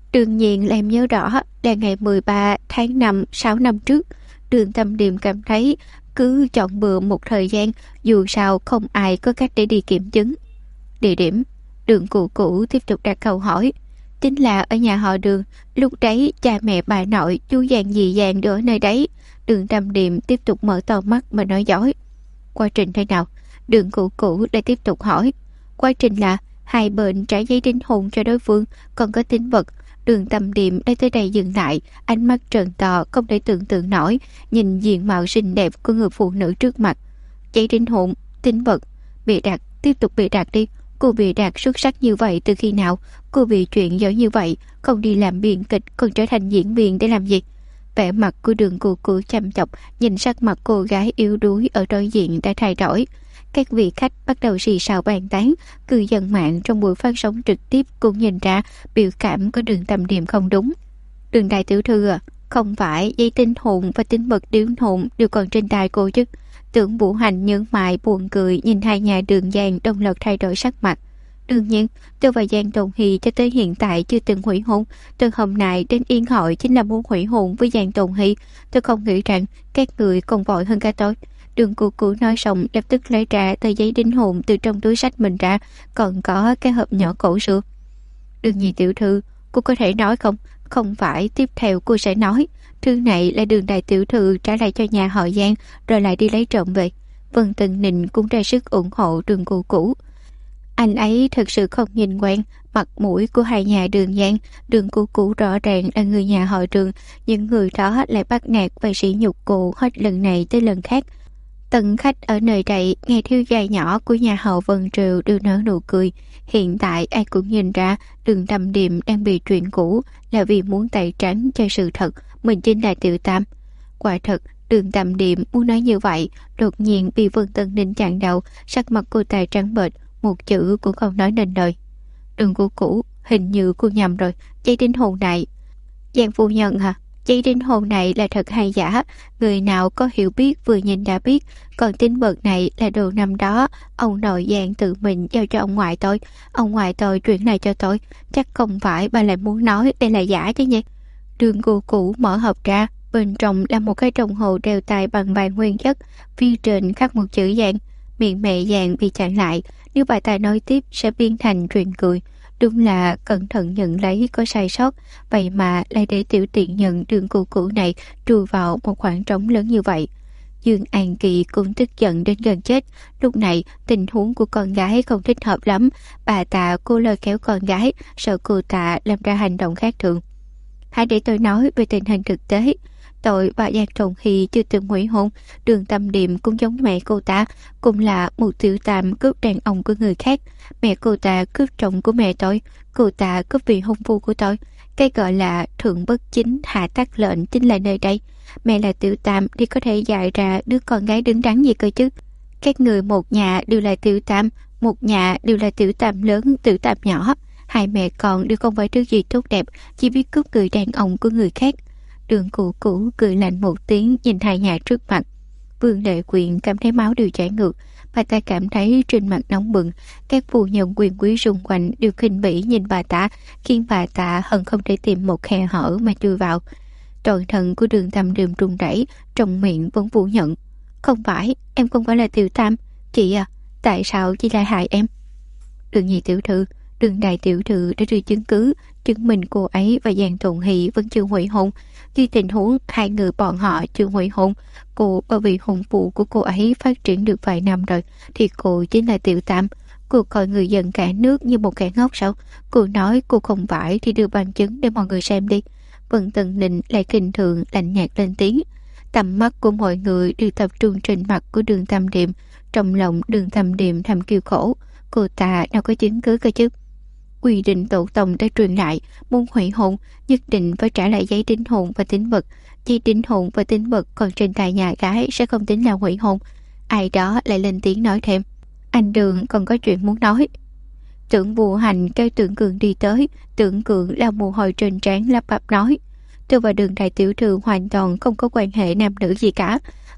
Đương nhiên là em nhớ rõ là ngày 13 tháng 5 6 năm trước. Đường Tâm Điềm cảm thấy cứ chọn bừa một thời gian, dù sao không ai có cách để đi kiểm chứng. Địa điểm, Đường Cụ Cụ tiếp tục đặt câu hỏi. Chính là ở nhà họ Đường, lúc đấy cha mẹ bà nội, chú Giang dì Giang đều ở nơi đấy. Đường Tâm Điềm tiếp tục mở to mắt mà nói dối. Quá trình thế nào? Đường Cụ Cụ lại tiếp tục hỏi. Quá trình là hai bên trả giấy đính hôn cho đối phương, còn có tín vật. Đường Tâm Điềm đã tới đây dừng lại, ánh mắt trợn to không thể tưởng tượng nổi, nhìn diện mạo xinh đẹp của người phụ nữ trước mặt. Giấy đính hôn, tín vật, bịa đặt, tiếp tục bịa đặt đi. Cô bịa đặt xuất sắc như vậy từ khi nào? Cô bị chuyện giỏi như vậy, không đi làm biên kịch còn trở thành diễn viên để làm gì? Vẻ mặt của Đường Cụ Cụ chăm chọc, nhìn sắc mặt cô gái yếu đuối ở đối diện đã thay đổi. Các vị khách bắt đầu xì xào bàn tán, cư dân mạng trong buổi phát sóng trực tiếp cũng nhìn ra biểu cảm của Đường Tâm Điềm không đúng. Đường đại tiểu thư à, không phải giấy đính hôn và tín vật đính hôn đều còn trên tay cô chứ? Tưởng Vũ Hành nhướng mày buồn cười nhìn hai nhà Đường Giang đồng loạt thay đổi sắc mặt. Đương nhiên, tôi và Giang Tồn Hy cho tới hiện tại chưa từng hủy hôn. Tôi hôm nay đến Yên Hội chính là muốn hủy hôn với Giang Tồn Hy. Tôi không nghĩ rằng các người còn vội hơn cả tôi. Đường Cụ Cụ nói xong lập tức lấy ra tờ giấy đính hôn từ trong túi sách mình ra, còn có cái hộp nhỏ cổ xưa. Đường nhị tiểu thư, cô có thể nói không? Không phải tiếp theo cô sẽ nói. Thư này là Đường đại tiểu thư trả lại cho nhà họ Giang rồi lại đi lấy trộm về. Vân Tần Nịnh cũng ra sức ủng hộ Đường Cụ Cụ. Anh ấy thật sự không nhìn quen mặt mũi của hai nhà Đường Giang. Đường Cụ Cụ rõ ràng là người nhà họ Đường, những người đó lại bắt nạt và sỉ nhục cô hết lần này tới lần khác. Tận khách ở nơi đây nghe thiếu gia nhỏ của nhà họ Vân Triều đều nở nụ cười. Hiện tại ai cũng nhìn ra Đường Tâm Điềm đang bị chuyện cũ là vì muốn tẩy trắng cho sự thật mình chính là Tiểu Tam. Quả thật, Đường Tâm Điềm muốn nói như vậy, đột nhiên bị Vân Tân Ninh chặn đầu, sắc mặt cô ta trắng bệch, một chữ cũng không nói nên lời. Đường Cụ Cụ, hình như cô nhầm rồi, giấy đính hôn này. Giang phu nhân hả? Giấy đính hôn này là thật hay giả? Người nào có hiểu biết vừa nhìn đã biết. Còn tín vật này là đồ năm đó ông nội Giang tự mình giao cho ông ngoại tôi. Ông ngoại tôi chuyển này cho tôi. Chắc không phải bà lại muốn nói đây là giả chứ nhỉ? Đường Cụ Cụ mở hộp ra, bên trong là một cái đồng hồ đeo tay bằng vàng nguyên chất, phía trên khắc một chữ Giang. Miệng mẹ Giang bị chặn lại, nếu bà ta nói tiếp sẽ biến thành chuyện cười. Đúng là cẩn thận nhận lấy có sai sót, vậy mà lại để tiểu tiện nhận Đường Cụ Cụ này trùi vào một khoảng trống lớn như vậy. Dương An Kỳ cũng tức giận đến gần chết. Lúc này tình huống của con gái không thích hợp lắm. Bà ta cô lôi kéo con gái, sợ cô ta làm ra hành động khác thường. Hãy để tôi nói về tình hình thực tế. Tôi và Giang Tồn Hy chưa từng hủy hôn. Đường Tâm Điềm cũng giống mẹ cô ta, cũng là một tiểu tam cướp đàn ông của người khác. Mẹ cô ta cướp chồng của mẹ tôi, cô ta cướp vị hôn phu của tôi. Cái gọi là thượng bất chính hạ tắc lệnh chính là nơi đây. Mẹ là tiểu tam thì có thể dạy ra đứa con gái đứng đắn gì cơ chứ? Các người một nhà đều là tiểu tam, một nhà đều là tiểu tam lớn, tiểu tam nhỏ. Hai mẹ con đều không phải thứ gì tốt đẹp, chỉ biết cướp người đàn ông của người khác. Đường Cụ Cụ cười lạnh một tiếng nhìn hai nhà trước mặt. Vương Lệ Quyện cảm thấy máu đều chảy ngược. Bà ta cảm thấy trên mặt nóng bừng. Các phu nhân quyền quý xung quanh đều khinh bỉ nhìn bà ta, khiến bà ta hận không thể tìm một khe hở mà chui vào. Toàn thân của Đường Tâm Điềm run rẩy, trong miệng vẫn phủ nhận. Không phải, em không phải là tiểu tam. Chị à, tại sao chị lại hại em? Đường nhị tiểu thư, Đường đại tiểu thư đã đưa chứng cứ chứng minh cô ấy và Giang Tồn Hy vẫn chưa hủy hôn. Khi tình huống hai người bọn họ chưa hủy hôn, cô bởi vì hôn phụ của cô ấy phát triển được vài năm rồi thì cô chính là tiểu tam. Cô coi người dân cả nước như một kẻ ngốc sao? Cô nói cô không phải thì đưa bằng chứng để mọi người xem đi. Vân Tần Ninh lại kinh thường lạnh nhạt lên tiếng. Tầm mắt của mọi người đều tập trung trên mặt của Đường Tâm Điềm. Trong lòng Đường Tâm Điềm thầm kêu khổ. Cô ta đâu có chứng cứ cơ chứ? Quy định tổ tông đã truyền lại, muốn hủy hôn nhất định phải trả lại giấy đính hôn và tín vật. Giấy đính hôn và tín vật còn trên tay nhà gái sẽ không tính là hủy hôn. Ai đó lại lên tiếng nói thêm. Anh Đường còn có chuyện muốn nói. Tưởng Vũ Hành kêu Tưởng Cường đi tới. Tưởng Cường lau mồ hôi trên trán lắp bắp nói. Tôi và Đường đại tiểu thư hoàn toàn không có quan hệ nam nữ gì cả.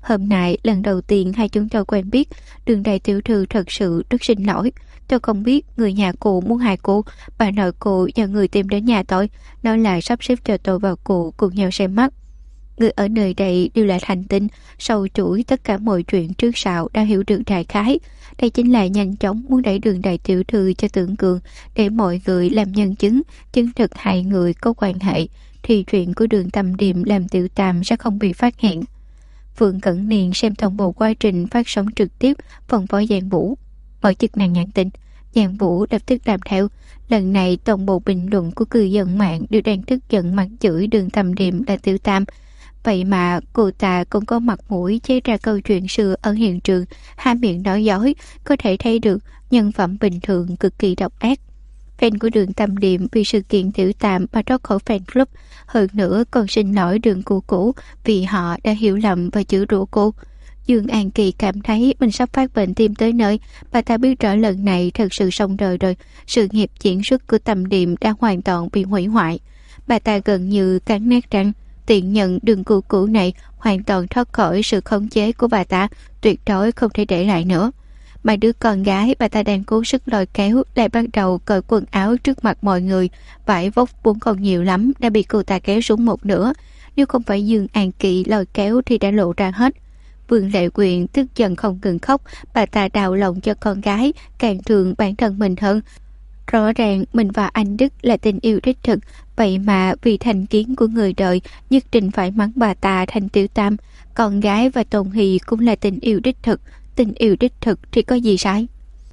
Hôm nay lần đầu tiên hai chúng tôi quen biết, Đường đại tiểu thư thật sự rất xin lỗi. Tôi không biết người nhà cô muốn hại cô. Bà nội cô nhờ người tìm đến nhà tôi, nói là sắp xếp cho tôi và cô cùng nhau xem mắt. Người ở nơi đây đều là thành tinh, sâu chuỗi tất cả mọi chuyện trước sau đã hiểu được đại khái. Đây chính là nhanh chóng muốn đẩy Đường đại tiểu thư cho Tưởng Cường, để mọi người làm nhân chứng, chứng thực hai người có quan hệ, thì chuyện của Đường Tâm Điềm làm tiểu tam sẽ không bị phát hiện. Phượng Cẩn Niên xem toàn bộ quá trình phát sóng trực tiếp, phân phó Giang Vũ mở chức năng nhắn tin. Giang Vũ lập tức làm theo. Lần này toàn bộ bình luận của cư dân mạng đều đang tức giận mắng chửi Đường Tâm Điềm là tiểu tam. Vậy mà cô ta cũng có mặt mũi chế ra câu chuyện xưa ở hiện trường, hai miệng nói dối, có thể thấy được nhân phẩm bình thường cực kỳ độc ác. Fan của Đường Tâm Điềm vì sự kiện tiểu tam mà thoát khỏi fan club, hơn nữa còn xin lỗi Đường cô cũ vì họ đã hiểu lầm và chửi rủa cô. Dương An Kỳ cảm thấy mình sắp phát bệnh tim tới nơi. Bà ta biết rõ lần này thật sự xong đời rồi. Sự nghiệp diễn xuất của Tâm Điềm đã hoàn toàn bị hủy hoại. Bà ta gần như cắn nát răng. Tiện nhận Đường cô cũ này hoàn toàn thoát khỏi sự khống chế của bà ta, tuyệt đối không thể để lại nữa. Mà đứa con gái bà ta đang cố sức lôi kéo lại bắt đầu cởi quần áo trước mặt mọi người. Vải vóc vốn còn nhiều lắm đã bị cô ta kéo xuống một nửa. Nếu không phải Dương An Kỳ lôi kéo thì đã lộ ra hết. Vương Lệ Quyền tức giận không ngừng khóc. Bà ta đau lòng cho con gái, càng thương bản thân mình hơn. Rõ ràng mình và anh Đức là tình yêu đích thực, vậy mà vì thành kiến của người đời nhất định phải mắng bà ta thành tiểu tam. Con gái và Tôn Hỷ cũng là tình yêu đích thực. Tình yêu đích thực thì có gì sai?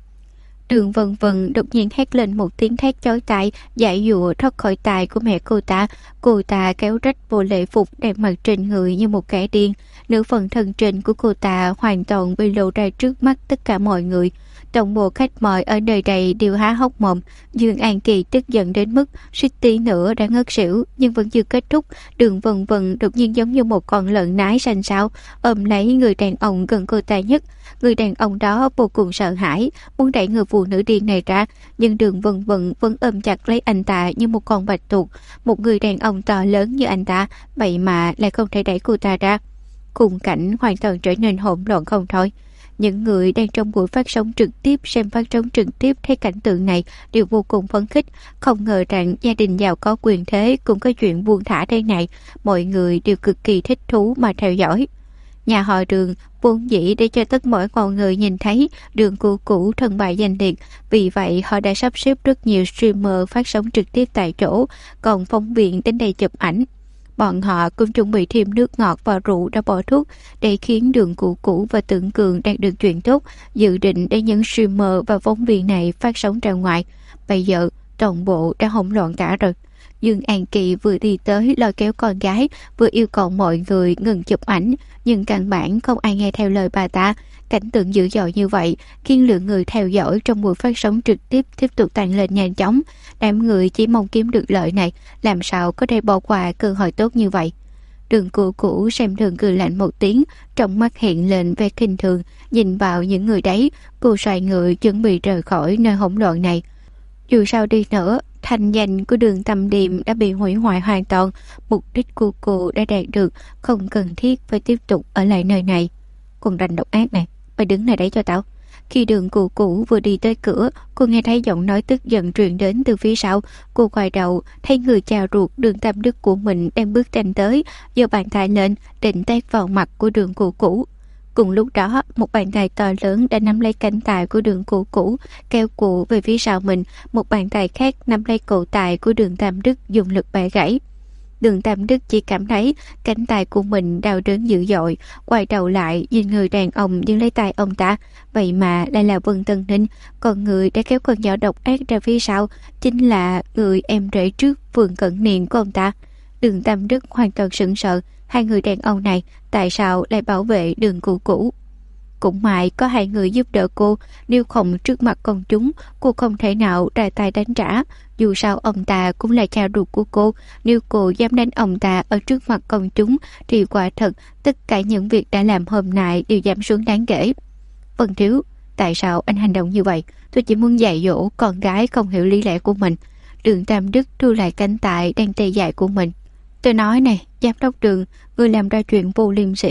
Đường Vân Vân đột nhiên hét lên một tiếng thét chói tai, giải dụa thoát khỏi tai của mẹ cô ta. Cô ta kéo rách bộ lễ phục đang mặc trên người như một kẻ điên. Nửa phần thân trên của cô ta hoàn toàn bị lộ ra trước mắt tất cả mọi người. Toàn bộ khách mời ở nơi đây đều há hốc mồm. Dương An Kỳ tức giận đến mức suýt tí nữa đã ngất xỉu, nhưng vẫn chưa kết thúc. Đường Vân Vân đột nhiên giống như một con lợn nái xanh xao ôm lấy người đàn ông gần cô ta nhất. Người đàn ông đó vô cùng sợ hãi, muốn đẩy người phụ nữ điên này ra, nhưng Đường Vân Vân vẫn ôm chặt lấy anh ta như một con bạch tuộc. Một người đàn ông to lớn như anh ta, vậy mà lại không thể đẩy cô ta ra. Khung cảnh hoàn toàn trở nên hỗn loạn không thôi. Những người đang trong buổi phát sóng trực tiếp xem phát sóng trực tiếp thấy cảnh tượng này đều vô cùng phấn khích. Không ngờ rằng gia đình giàu có quyền thế cũng có chuyện buông thả thế này. Mọi người đều cực kỳ thích thú mà theo dõi. Nhà họ Đường vốn dĩ để cho tất mọi người nhìn thấy Đường cô cũ thân bại danh liệt, vì vậy họ đã sắp xếp rất nhiều streamer phát sóng trực tiếp tại chỗ, còn phóng viên đến đây chụp ảnh. Bọn họ cũng chuẩn bị thêm nước ngọt và rượu đã bỏ thuốc để khiến Đường cô cũ và Tưởng Cường đạt được chuyện tốt, dự định để những streamer và phóng viên này phát sóng ra ngoài. Bây giờ toàn bộ đã hỗn loạn cả rồi. Dương An Kỳ vừa đi tới lôi kéo con gái, vừa yêu cầu mọi người ngừng chụp ảnh, nhưng căn bản không ai nghe theo lời bà ta. Cảnh tượng dữ dội như vậy khiến lượng người theo dõi trong buổi phát sóng trực tiếp tục tăng lên nhanh chóng. Đám người chỉ mong kiếm được lợi này, làm sao có thể bỏ qua cơ hội tốt như vậy. Đường cô cũ xem thường cười lạnh một tiếng, trong mắt hiện lên vẻ khinh thường, nhìn vào những người đấy. Cô xoay người chuẩn bị rời khỏi nơi hỗn loạn này. Dù sao đi nữa, thành danh của Đường Tâm Điềm đã bị hủy hoại hoàn toàn. Mục đích của cô đã đạt được, không cần thiết phải tiếp tục ở lại nơi này. Con ranh độc ác này, mày đứng lại đấy cho tao. Khi Đường cô cũ vừa đi tới cửa, cô nghe thấy giọng nói tức giận truyền đến từ phía sau. Cô quay đầu thấy người cha ruột Đường Tam Đức của mình đang bước nhanh tới, giơ bàn tay lên định tát vào mặt của Đường cô cũ. Cùng lúc đó, một bàn tay to lớn đã nắm lấy cánh tay của Đường cô cũ, kéo cụ về phía sau mình. Một bàn tay khác nắm lấy cổ tay của Đường Tam Đức, dùng lực bẻ gãy. Đường Tam Đức chỉ cảm thấy cánh tay của mình đau đớn dữ dội, quay đầu lại nhìn người đàn ông đứng lấy tay ông ta. Vậy mà lại là Vân Tân Ninh, còn người đã kéo con nhỏ độc ác ra phía sau chính là người em rể trước Phượng Cẩn Niên của ông ta. Đường Tam Đức hoàn toàn sững sờ, hai người đàn ông này tại sao lại bảo vệ Đường cô cũ? Cũng may có hai người giúp đỡ cô, nếu không trước mặt công chúng, cô không thể nào ra tay đánh trả. Dù sao ông ta cũng là cha ruột của cô, nếu cô dám đánh ông ta ở trước mặt công chúng thì quả thật tất cả những việc đã làm hôm nay đều giảm xuống đáng kể. Vân thiếu, tại sao anh hành động như vậy? Tôi chỉ muốn dạy dỗ con gái không hiểu lý lẽ của mình. Đường Tam Đức thu lại cánh tay đang tê dại của mình. Tôi nói này, giám đốc Đường, người làm ra chuyện vô liêm sỉ,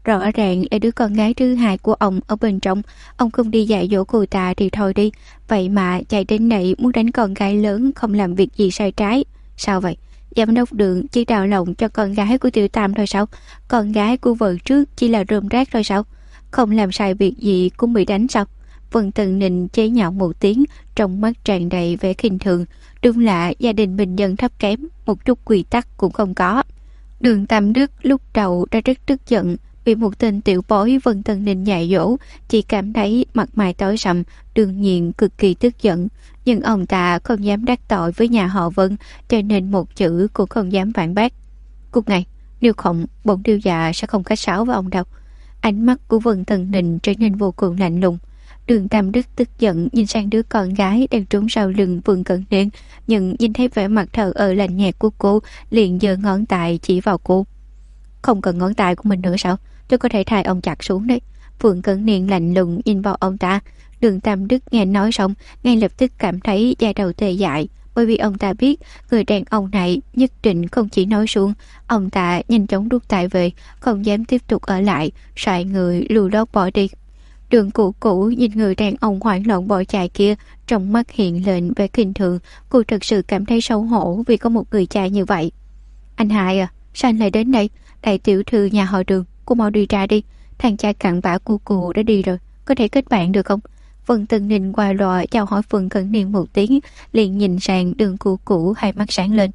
Rõ ràng là đứa con gái thứ hai của ông ở bên trong. Ông không đi dạy dỗ cô ta thì thôi đi, vậy mà chạy đến này muốn đánh con gái lớn không làm việc gì sai trái. Sao vậy? Giám đốc Đường chỉ đào lòng cho con gái của Tiểu Tam thôi sao? Con gái của vợ trước chỉ là rơm rác thôi sao? Không làm sai việc gì cũng bị đánh sao? Vân Tần Ninh chế nhạo một tiếng, trong mắt tràn đầy vẻ khinh thường. Đúng là gia đình bình dân thấp kém, một chút quy tắc cũng không có. Đường Tam Đức lúc đầu đã rất tức giận, bị một tên tiểu bối Vân Tần Ninh dạy dỗ, chỉ cảm thấy mặt mày tối sầm, đương nhiên cực kỳ tức giận. Nhưng ông ta không dám đắc tội với nhà họ Vân, cho nên một chữ cũng không dám phản bác. Cút ngay, nếu không bổn điêu già sẽ không khách sáo với ông đâu. Ánh mắt của Vân Tần Ninh trở nên vô cùng lạnh lùng. Đường Tam Đức tức giận nhìn sang đứa con gái đang trốn sau lưng Vương Cẩn Niên, nhưng nhìn thấy vẻ mặt thờ ơ lạnh nhạt của cô, liền giơ ngón tay chỉ vào cô. Không cần ngón tay của mình nữa sao? Tôi có thể thay ông chặt xuống đấy. Vương Cẩn Niên lạnh lùng nhìn vào ông ta. Đường Tam Đức nghe nói xong, ngay lập tức cảm thấy da đầu tê dại, bởi vì ông ta biết người đàn ông này nhất định không chỉ nói suông. Ông ta nhanh chóng rút tay về, không dám tiếp tục ở lại, xoay người lù lót bỏ đi. Đường Cụ Cụ nhìn người đàn ông hoảng loạn bỏ chạy kia, trong mắt hiện lên vẻ kinh thường. Cô thật sự cảm thấy xấu hổ vì có một người cha như vậy. Anh Hai à, sao anh lại đến đây? Đại tiểu thư nhà họ Đường, cô mau đi ra đi. Thằng cha cặn bã của cô đã đi rồi, có thể kết bạn được không? Vân Tần Ninh qua loa chào hỏi Phượng Cẩn Niên một tiếng, liền nhìn sang Đường Cụ Cụ, hai mắt sáng lên.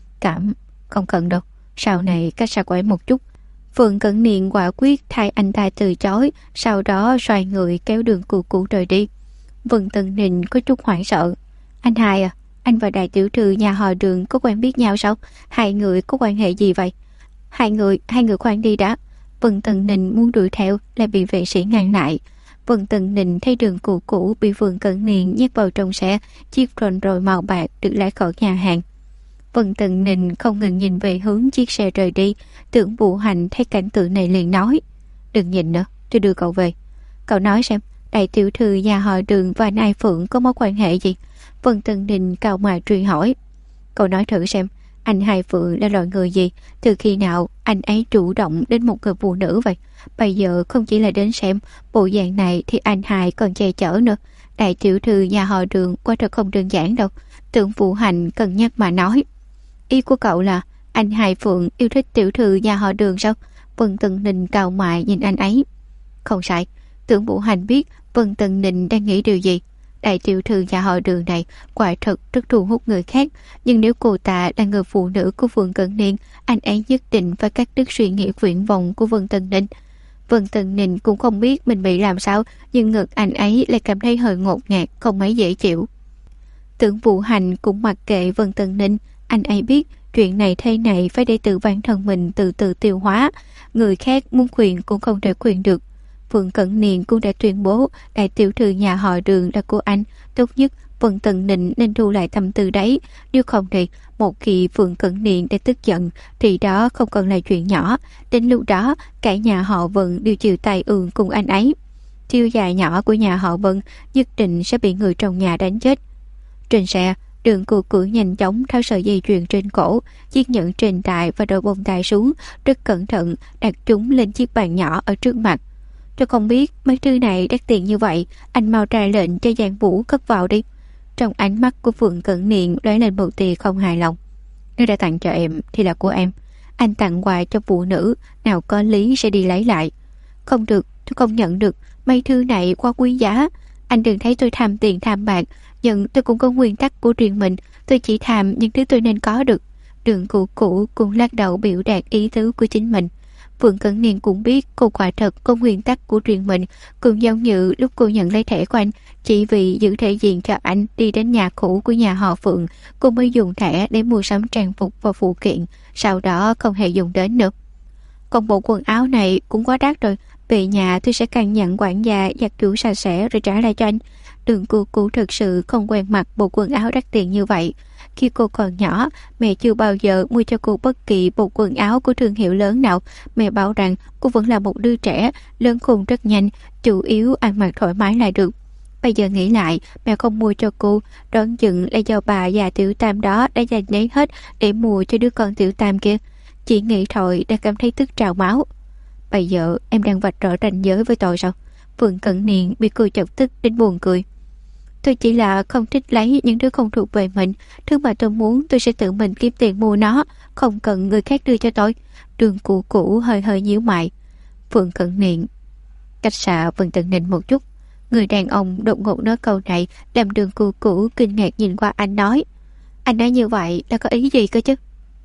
Không cần đâu, sau này cách xa quẩy một chút. Phượng Cẩn Niên quả quyết thay anh ta từ chối, sau đó xoay người kéo Đường Cụ Cụ rời đi. Vân Tần Ninh có chút hoảng sợ. Anh Hai à, anh và đại tiểu thư nhà họ Đường có quen biết nhau sao? Hai người có quan hệ gì vậy? Hai người khoan đi đã. Vân Tần Ninh muốn đuổi theo lại bị vệ sĩ ngăn lại. Vân Tần Ninh thấy Đường Cụ Cụ bị Phượng Cẩn Niên nhét vào trong xe, chiếc Rolls Royce màu bạc được lái khỏi nhà hàng. Vân Tần Ninh không ngừng nhìn về hướng chiếc xe rời đi. Tưởng Vũ Hành thấy cảnh tượng này liền nói: Đừng nhìn nữa, tôi đưa cậu về. Cậu nói xem, đại tiểu thư nhà họ Đường và anh Ai Phượng có mối quan hệ gì? Vân Tần Ninh cau mày truy hỏi. Cậu nói thử xem, anh Hai Phượng là loại người gì? Từ khi nào anh ấy chủ động đến một người phụ nữ vậy? Bây giờ không chỉ là đến xem, bộ dạng này thì anh Hai còn che chở nữa. Đại tiểu thư nhà họ Đường quả thật không đơn giản đâu. Tưởng Vũ Hành cân nhắc mà nói. Ý của cậu là anh Hai Phượng yêu thích tiểu thư nhà họ Đường sao? Vân Tần Ninh cau mày nhìn anh ấy. Không sai, Tưởng Vũ Hành biết Vân Tần Ninh đang nghĩ điều gì. Đại tiểu thư nhà họ Đường này quả thật rất thu hút người khác, nhưng nếu cô ta là người phụ nữ của Vân Cẩn Niên, anh ấy nhất định phải cắt đứt suy nghĩ viển vông của Vân Tần Ninh. Vân Tần Ninh cũng không biết mình bị làm sao, nhưng ngực anh ấy lại cảm thấy hơi ngột ngạt, không mấy dễ chịu. Tưởng Vũ Hành cũng mặc kệ Vân Tần Ninh, anh ấy biết chuyện này thế này phải để tự bản thân mình từ từ tiêu hóa, người khác muốn khuyên cũng không thể khuyên được. Vân Cẩn Niên cũng đã tuyên bố đại tiểu thư nhà họ Đường là cô anh, tốt nhất Vân Tần Ninh nên thu lại tâm tư đấy, nếu không thì một khi Vân Cẩn Niên đã tức giận thì đó không còn là chuyện nhỏ, đến lúc đó cả nhà họ Vân đều chịu tay ương cùng anh ấy. Chiêu dài nhỏ của nhà họ Vân nhất định sẽ bị người trong nhà đánh chết. Trên xe, Đường Cụ Cụ nhanh chóng tháo sợi dây chuyền trên cổ, chiếc nhẫn trên tay và đầu bông tai xuống, rất cẩn thận đặt chúng lên chiếc bàn nhỏ ở trước mặt. Tôi không biết mấy thứ này đắt tiền như vậy, anh mau ra lệnh cho Giang Vũ cất vào đi. Trong ánh mắt của Phượng Cẩn Niên lóe lên một tia không hài lòng. Nếu đã tặng cho em thì là của em, anh tặng quà cho phụ nữ, nào có lý sẽ đi lấy lại. Không được, tôi không nhận được, mấy thứ này quá quý giá. Anh đừng thấy tôi tham tiền tham bạc, nhưng tôi cũng có nguyên tắc của riêng mình, tôi chỉ tham những thứ tôi nên có được. Đường Cụ Cụ cũng lắc đầu biểu đạt ý tứ của chính mình. Phượng Cẩn Niên cũng biết cô quả thật có nguyên tắc của riêng mình, cũng giống như lúc cô nhận lấy thẻ của anh, chỉ vì giữ thể diện cho anh đi đến nhà cũ của nhà họ Phượng, cô mới dùng thẻ để mua sắm trang phục và phụ kiện, sau đó không hề dùng đến nữa. Còn bộ quần áo này cũng quá đắt rồi, về nhà tôi sẽ căn dặn quản gia giặt giũ sạch sẽ rồi trả lại cho anh. Đường Cụ Cụ thật sự không quen mặc bộ quần áo đắt tiền như vậy. Khi cô còn nhỏ, mẹ chưa bao giờ mua cho cô bất kỳ bộ quần áo của thương hiệu lớn nào. Mẹ bảo rằng cô vẫn là một đứa trẻ, lớn khôn rất nhanh, chủ yếu ăn mặc thoải mái là được. Bây giờ nghĩ lại, mẹ không mua cho cô, đoán chừng là do bà già Tiểu Tam đó đã dành lấy hết để mua cho đứa con Tiểu Tam kia. Chỉ nghĩ thôi đã cảm thấy tức trào máu. bây giờ em đang vạch rõ ranh giới với tôi sao? Phương Cẩn Niên bị cô chọc tức đến buồn cười. Tôi chỉ là không thích lấy những thứ không thuộc về mình. Thứ mà tôi muốn tôi sẽ tự mình kiếm tiền mua nó, không cần người khác đưa cho tôi. Đường Cũ Cũ hơi hơi nhíu mày. Phương Cẩn Niên cách xa Vân Tần Ninh một chút. Người đàn ông đột ngột nói câu này làm Đường Cũ Cũ kinh ngạc nhìn qua anh nói. Anh nói như vậy là có ý gì cơ chứ?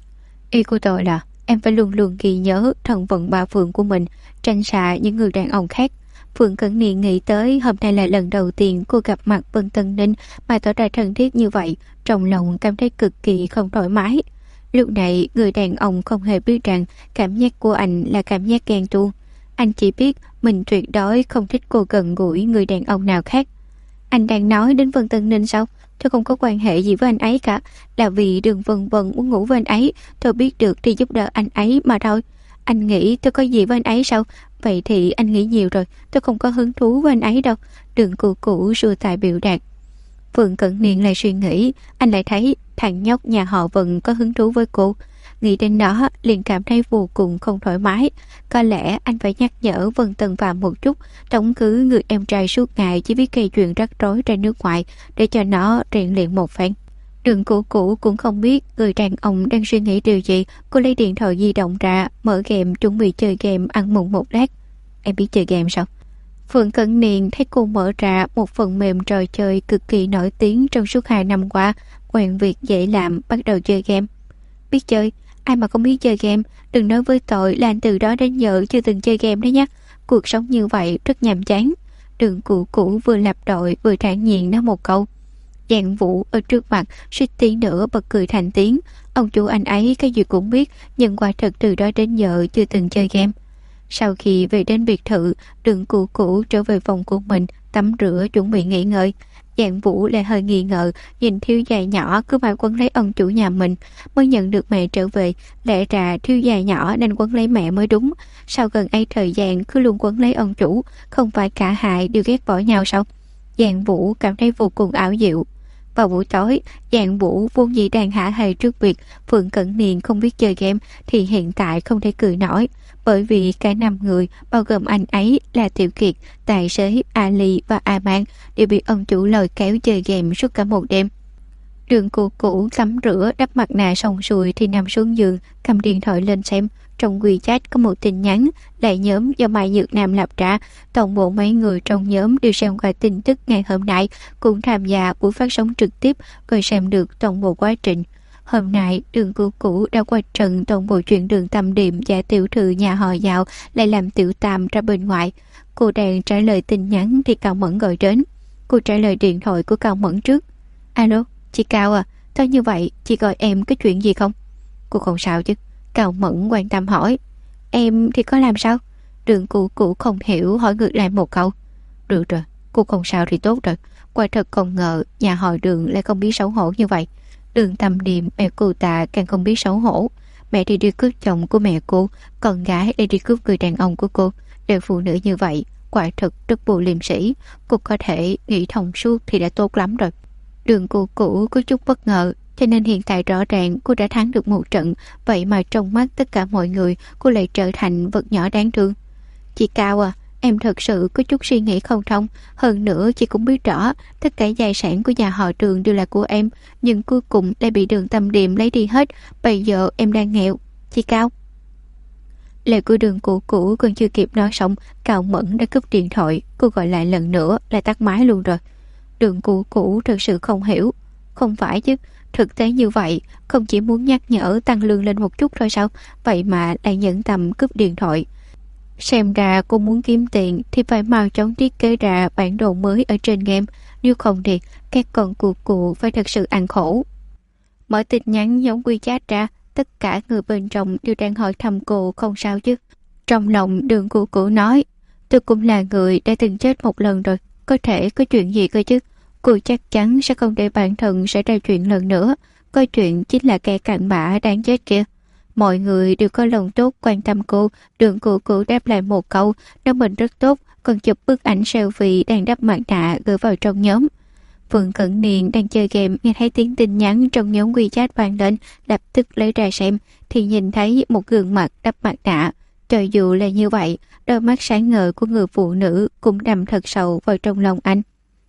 Ý của tôi là em phải luôn luôn ghi nhớ thần vận ba phượng của mình, tránh xa những người đàn ông khác. Phương Cẩn Niên nghĩ tới hôm nay là lần đầu tiên cô gặp mặt Vân Tân Ninh mà tỏ ra thân thiết như vậy, trong lòng cảm thấy cực kỳ không thoải mái. Lúc này người đàn ông không hề biết rằng cảm giác của anh là cảm giác ghen tuông. Anh chỉ biết mình tuyệt đối không thích cô gần gũi người đàn ông nào khác. Anh đang nói đến Vân Tân Ninh sao? Tôi không có quan hệ gì với anh ấy cả. Là vì Đường Vân Vân muốn ngủ với anh ấy, tôi biết được thì giúp đỡ anh ấy mà thôi. Anh nghĩ tôi có gì với anh ấy sao? Vậy thì anh nghĩ nhiều rồi. Tôi không có hứng thú với anh ấy đâu. Đường Cũ Cũ rùa tài biểu đạt. Phương Cẩn Niên lại suy nghĩ. Anh lại thấy thằng nhóc nhà họ Vân có hứng thú với cô. Nghĩ đến đó liền cảm thấy vô cùng không thoải mái. Có lẽ anh phải nhắc nhở Vân Tân Phạm một chút, tống cứ người em trai suốt ngày chỉ biết gây chuyện rắc rối ra nước ngoài, để cho nó rèn luyện một phen. Đường Cũ Cũ cũng không biết người đàn ông đang suy nghĩ điều gì. Cô lấy điện thoại di động ra, mở game chuẩn bị chơi game ăn mừng một lát. Em biết chơi game sao? Phương Cẩn Niên thấy cô mở ra một phần mềm trò chơi cực kỳ nổi tiếng trong suốt 2 năm qua, quen việc dễ làm, bắt đầu chơi game. Biết chơi? Ai mà không biết chơi game? Đừng nói với tôi là anh từ đó đến giờ chưa từng chơi game đấy nhé. Cuộc sống như vậy rất nhàm chán. Đường Cũ Cũ vừa lập đội vừa thản nhiên nói một câu. Giang Vũ ở trước mặt suýt tí nữa bật cười thành tiếng. Ông chủ anh ấy cái gì cũng biết, nhưng quả thật từ đó đến giờ chưa từng chơi game. Sau khi về đến biệt thự, Đường Cũ Cũ trở về phòng của mình, tắm rửa chuẩn bị nghỉ ngơi. Giang Vũ lại hơi nghi ngờ, nhìn thiếu gia nhỏ cứ mãi quấn lấy ông chủ nhà mình. Mới nhận được mẹ trở về, lẽ ra thiếu gia nhỏ nên quấn lấy mẹ mới đúng. Sau gần ấy thời gian cứ luôn quấn lấy ông chủ, không phải cả hai đều ghét bỏ nhau sao? Giang Vũ cảm thấy vô cùng ảo diệu. Vào buổi tối, Giang Vũ vốn dĩ đang hả hê trước việc Phương Cẩn Niên không biết chơi game thì hiện tại không thể cười nổi, bởi vì cả 5 người bao gồm anh ấy là Tiểu Kiệt, tài xế Ali và A Mang đều bị ông chủ lôi kéo chơi game suốt cả một đêm. Đường Cũ Cũ tắm rửa đắp mặt nạ xong xuôi thì nằm xuống giường, cầm điện thoại lên xem. Trong WeChat có một tin nhắn là nhóm do Mai Nhược Nam lập ra. Toàn bộ mấy người trong nhóm đều xem qua tin tức ngày hôm nay, cũng tham gia buổi phát sóng trực tiếp rồi xem được toàn bộ quá trình. Hôm nay Đường Cũ Cũ đã qua trần toàn bộ chuyện Đường Tâm Điềm và tiểu thư nhà họ Giàu lại làm tiểu tam ra bên ngoài. Cô đang trả lời tin nhắn thì Cao Mẫn gọi đến. Cô trả lời điện thoại của Cao Mẫn trước. Alo, chị Cao à, sao như vậy, chị gọi em có chuyện gì không? Cô không sao chứ? Cao Mẫn quan tâm hỏi. Em thì có làm sao? Đường Cũ Cũ không hiểu hỏi ngược lại một câu. Được rồi, cô không sao thì tốt rồi. Quả thật không ngờ nhà họ Đường lại không biết xấu hổ như vậy. Đường Tâm Điềm mẹ cô ta càng không biết xấu hổ. Mẹ đi cướp chồng của mẹ cô, con gái đi cướp người đàn ông của cô. Đều phụ nữ như vậy, quả thật rất vô liêm sỉ. Cô có thể nghĩ thông suốt thì đã tốt lắm rồi. Đường Cũ Cũ có chút bất ngờ, cho nên hiện tại rõ ràng cô đã thắng được một trận, vậy mà trong mắt tất cả mọi người cô lại trở thành vật nhỏ đáng thương. Chị Cao à, em thật sự có chút suy nghĩ không thông. Hơn nữa chị cũng biết rõ tất cả tài sản của nhà họ Đường đều là của em, nhưng cuối cùng lại bị Đường Tâm Điềm lấy đi hết. Bây giờ em đang nghèo. Chị Cao. Lời của Đường Cũ Cũ còn chưa kịp nói xong, Cao Mẫn đã cúp điện thoại. Cô gọi lại lần nữa lại tắt máy luôn rồi. Đường Cũ Cũ thật sự không hiểu. Không phải chứ, thực tế như vậy không chỉ muốn nhắc nhở tăng lương lên một chút thôi sao? Vậy mà lại nhẫn tâm cúp điện thoại. Xem ra cô muốn kiếm tiền thì phải mau chóng thiết kế ra bản đồ mới ở trên game. Nếu không thì các con cụ phải thật sự ăn khổ. Mở tin nhắn giống WeChat ra, tất cả người bên trong đều đang hỏi thăm cô không sao chứ. Trong lòng Đường Cũ Cũ nói, tôi cũng là người đã từng chết một lần rồi, có thể có chuyện gì cơ chứ. Cô chắc chắn sẽ không để bản thân xảy ra chuyện lần nữa. Có chuyện chính là kẻ cặn bã đáng chết kia. Mọi người đều có lòng tốt quan tâm cô. Đường Cũ Cũ đáp lại một câu, nói mình rất tốt, còn chụp bức ảnh selfie đang đắp mặt nạ gửi vào trong nhóm. Phương Cẩn Niên đang chơi game, nghe thấy tiếng tin nhắn trong nhóm WeChat vang lên, lập tức lấy ra xem, thì nhìn thấy một gương mặt đắp mặt nạ. Cho dù là như vậy, đôi mắt sáng ngời của người phụ nữ cũng nằm thật sâu vào trong lòng anh.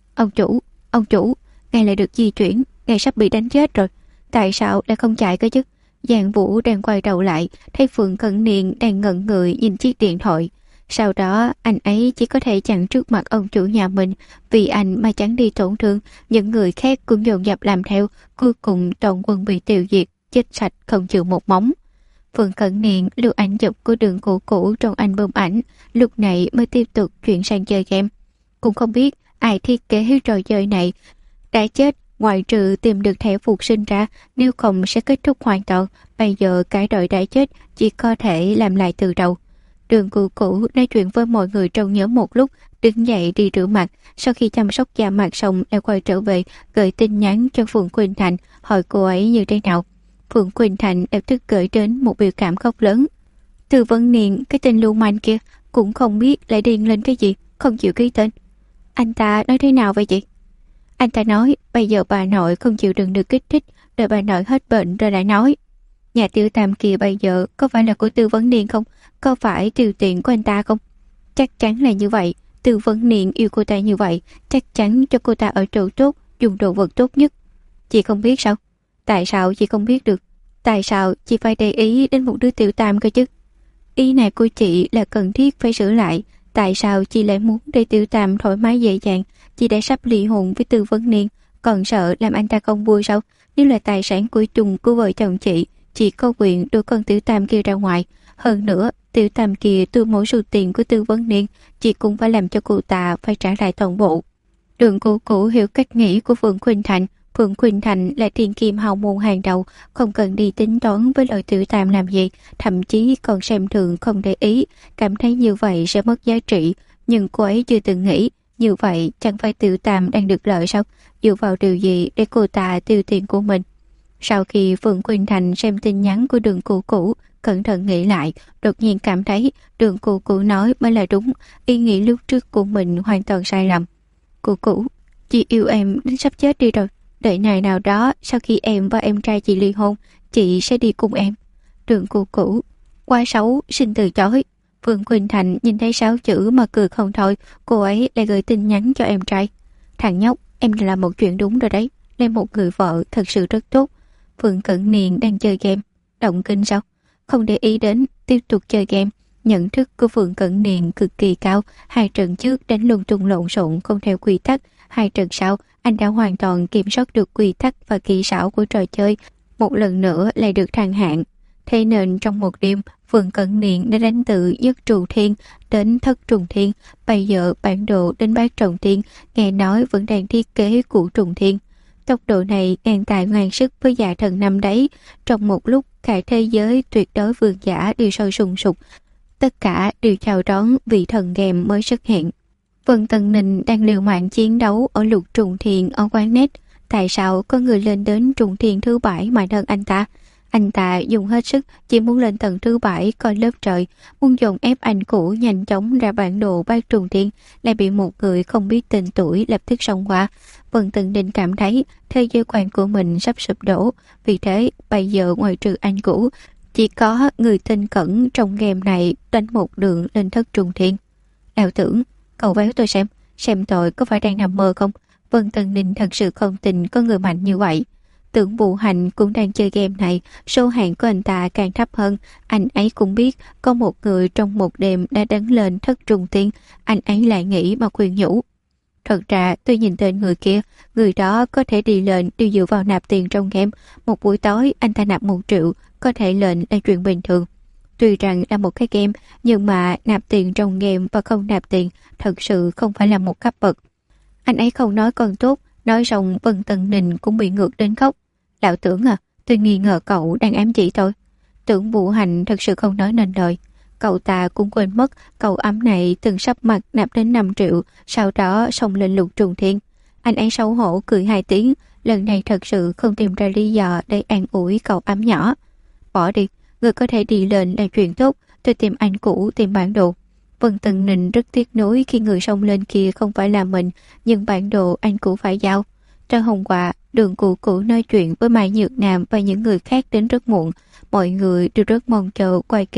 Ông chủ, ngài lại được di chuyển, ngài sắp bị đánh chết rồi. Tại sao lại không chạy cơ chứ? Giang Vũ đang quay đầu lại, thấy Phượng Cẩn Niên đang ngẩn người nhìn chiếc điện thoại. Sau đó anh ấy chỉ có thể chặn trước mặt ông chủ nhà mình, vì anh mà chẳng đi tổn thương, những người khác cũng dồn dập làm theo, cuối cùng toàn quân bị tiêu diệt, chết sạch không chịu một móng. Phượng Cẩn Niên lưu ảnh chụp của Đường Cũ Cũ trong album ảnh, lúc này mới tiếp tục chuyển sang chơi game. Cũng không biết ai thiết kế trò chơi này, đã chết ngoại trừ tìm được thẻ phục sinh ra, nếu không sẽ kết thúc hoàn toàn. Bây giờ cái đội đã chết chỉ có thể làm lại từ đầu. Đường Cũ Cũ nói chuyện với mọi người trong nhóm một lúc, đứng dậy đi rửa mặt. Sau khi chăm sóc da mặt xong lại quay trở về, gửi tin nhắn cho Phượng Quỳnh Thành hỏi cô ấy như thế nào. Phượng Quỳnh Thành lập tức gửi đến một biểu cảm khóc lớn. Từ Vân Niên, cái tên lưu manh kia, cũng không biết lại điên lên cái gì, không chịu ký tên. Anh ta nói thế nào vậy chị? Anh ta nói bây giờ bà nội không chịu đựng được kích thích, đợi bà nội hết bệnh rồi lại nói. Nhà Tiêu Tam kia bây giờ có phải là của Tư Vấn Niên không? Có phải tiêu tiền của anh ta không? Chắc chắn là như vậy. Tư Vấn Niên yêu cô ta như vậy, chắc chắn cho cô ta ở chỗ tốt, dùng đồ vật tốt nhất. Chị không biết sao? Tại sao chị không biết được? Tại sao chị phải để ý đến một đứa Tiểu Tam cơ chứ? Ý này của chị là cần thiết phải sửa lại. Tại sao chị lại muốn để Tiểu Tam thoải mái dễ dàng? Chị đã sắp ly hôn với Tư Vấn Niên, còn sợ làm anh ta không vui sao? Nếu là tài sản của chung của vợ chồng chị có quyền đưa con Tiểu Tam kia ra ngoài. Hơn nữa, Tiểu Tam kia từ mỗi số tiền của Tư Vấn Niên, chị cũng phải làm cho cô ta phải trả lại toàn bộ. Đường Cũ Cũ hiểu cách nghĩ của Phượng Quỳnh Thành. Phượng Quỳnh Thành là thiên kim hào môn hàng đầu, không cần đi tính toán với lời Tiểu Tam làm gì, thậm chí còn xem thường không để ý, cảm thấy như vậy sẽ mất giá trị. Nhưng cô ấy chưa từng nghĩ, như vậy chẳng phải Tiểu Tam đang được lợi sao? Dựa vào điều gì để cô ta tiêu tiền của mình? Sau khi Phượng Quỳnh Thành xem tin nhắn của Đường Cũ Cũ, cẩn thận nghĩ lại, đột nhiên cảm thấy Đường Cũ Cũ nói mới là đúng, ý nghĩ lúc trước của mình hoàn toàn sai lầm. Cũ Cũ, chị yêu em đến sắp chết đi rồi. Đợi ngày nào đó, sau khi em và em trai chị ly hôn, chị sẽ đi cùng em. Đường Cũ Cũ, quá xấu, xin từ chối. Phượng Quỳnh Thành nhìn thấy 6 chữ mà cười không thôi, cô ấy lại gửi tin nhắn cho em trai. Thằng nhóc, em làm một chuyện đúng rồi đấy, lên một người vợ thật sự rất tốt. Phượng Cẩn Niên đang chơi game, động kinh sao? Không để ý đến, tiếp tục chơi game. Nhận thức của Phượng Cẩn Niên cực kỳ cao, 2 trận trước đánh lung tung lộn xộn không theo quy tắc, 2 trận sau anh đã hoàn toàn kiểm soát được quy tắc và kỹ xảo của trò chơi, một lần nữa lại được thăng hạng. Thế nên trong một đêm, Phượng Cẩn Niên đã đánh từ Nhất Trù Thiên đến Thất Trùng Thiên, bây giờ bản đồ đến Bát Trọng Thiên, nghe nói vẫn đang thiết kế của Trùng Thiên. Tốc độ này ngang tài ngang sức với Dạ Thần năm đấy, trong một lúc cả thế giới tuyệt đối vương giả đều sôi sùng sục, tất cả đều chào đón vị thần game mới xuất hiện. Vân Tần Ninh đang liều mạng chiến đấu ở Lục Trùng Thiên ở quán net. Tại sao có người lên đến Trùng Thiên thứ 7 mạnh hơn anh ta? Anh ta dùng hết sức, chỉ muốn lên tầng thứ 7 coi lớp trời, muốn dồn ép anh cũ nhanh chóng ra bản đồ Bát Trùng Thiên, lại bị một người không biết tên tuổi lập tức xông qua. Vân Tần Ninh cảm thấy thế giới quan của mình sắp sụp đổ, vì thế bây giờ ngoại trừ anh cũ, chỉ có người tên Cẩn trong game này đánh một đường lên Thất Trùng Thiên. Đạo tưởng, cậu véo tôi xem tôi có phải đang nằm mơ không? Vân Tần Ninh thật sự không tin có người mạnh như vậy. Tưởng Vũ Hành cũng đang chơi game này, số hạng của anh ta càng thấp hơn. Anh ấy cũng biết có một người trong một đêm đã đánh lên Thất Trùng Thiên, anh ấy lại nghĩ mà khuyên nhủ. Thật ra tôi nhìn tên người kia, người đó có thể đi lên đều dựa vào nạp tiền trong game. Một buổi tối anh ta nạp 1 triệu, có thể lên là chuyện bình thường. Tuy rằng là một cái game, nhưng mà nạp tiền trong game và không nạp tiền thật sự không phải là một cấp bậc. Anh ấy không nói còn tốt, nói xong Vân Tần Ninh cũng bị ngược đến khóc. Lão Tưởng à, tôi nghi ngờ cậu đang ám chỉ tôi. Tưởng Vũ Hành thật sự không nói nên lời. Cậu ta cũng quên mất cậu ấm này từng sắp mặt nạp đến 5 triệu, sau đó xông lên Lục Trùng Thiên. Anh ấy xấu hổ cười 2 tiếng, lần này thật sự không tìm ra lý do để an ủi cậu ấm nhỏ. Bỏ đi, người có thể đi lên là chuyện tốt, tôi tìm anh cũ tìm bản đồ. Vân Tần Ninh rất tiếc nuối khi người xông lên kia không phải là mình, nhưng bản đồ anh cũ phải giao. Trong hôm qua, Đường Cũ Cũ nói chuyện với Mai Nhược Nam và những người khác đến rất muộn. Mọi người đều rất mong chờ quay kỳ.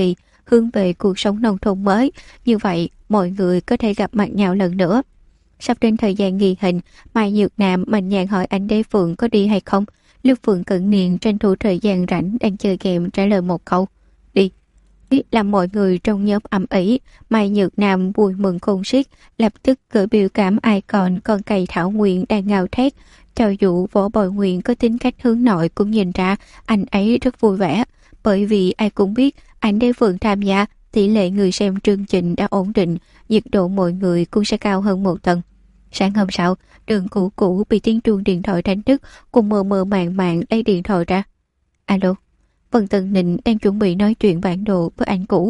hướng về cuộc sống nông thôn mới. Như vậy, mọi người có thể gặp mặt nhau lần nữa. Sắp đến thời gian ghi hình, Mai Nhược Nam mạnh dạn hỏi anh Đế Phượng có đi hay không. Lưu Phượng Cận Niên tranh thủ thời gian rảnh đang chơi game trả lời một câu: đi. Biết làm mọi người trong nhóm ầm ĩ, Mai Nhược Nam vui mừng khôn xiết, lập tức gửi biểu cảm icon con cây Thảo Nguyên đang ngao thét. Cho dù Võ Bồi Nguyên có tính cách hướng nội cũng nhìn ra anh ấy rất vui vẻ, bởi vì ai cũng biết anh Đế Phượng tham gia, tỷ lệ người xem chương trình đã ổn định, nhiệt độ mọi người cũng sẽ cao hơn một tầng. Sáng hôm sau, Đường Cũ Cũ bị tiếng chuông điện thoại đánh thức, cùng mơ mơ màng màng lấy điện thoại ra. Alo, Vân Tần Nịnh đang chuẩn bị nói chuyện bản đồ với anh cũ.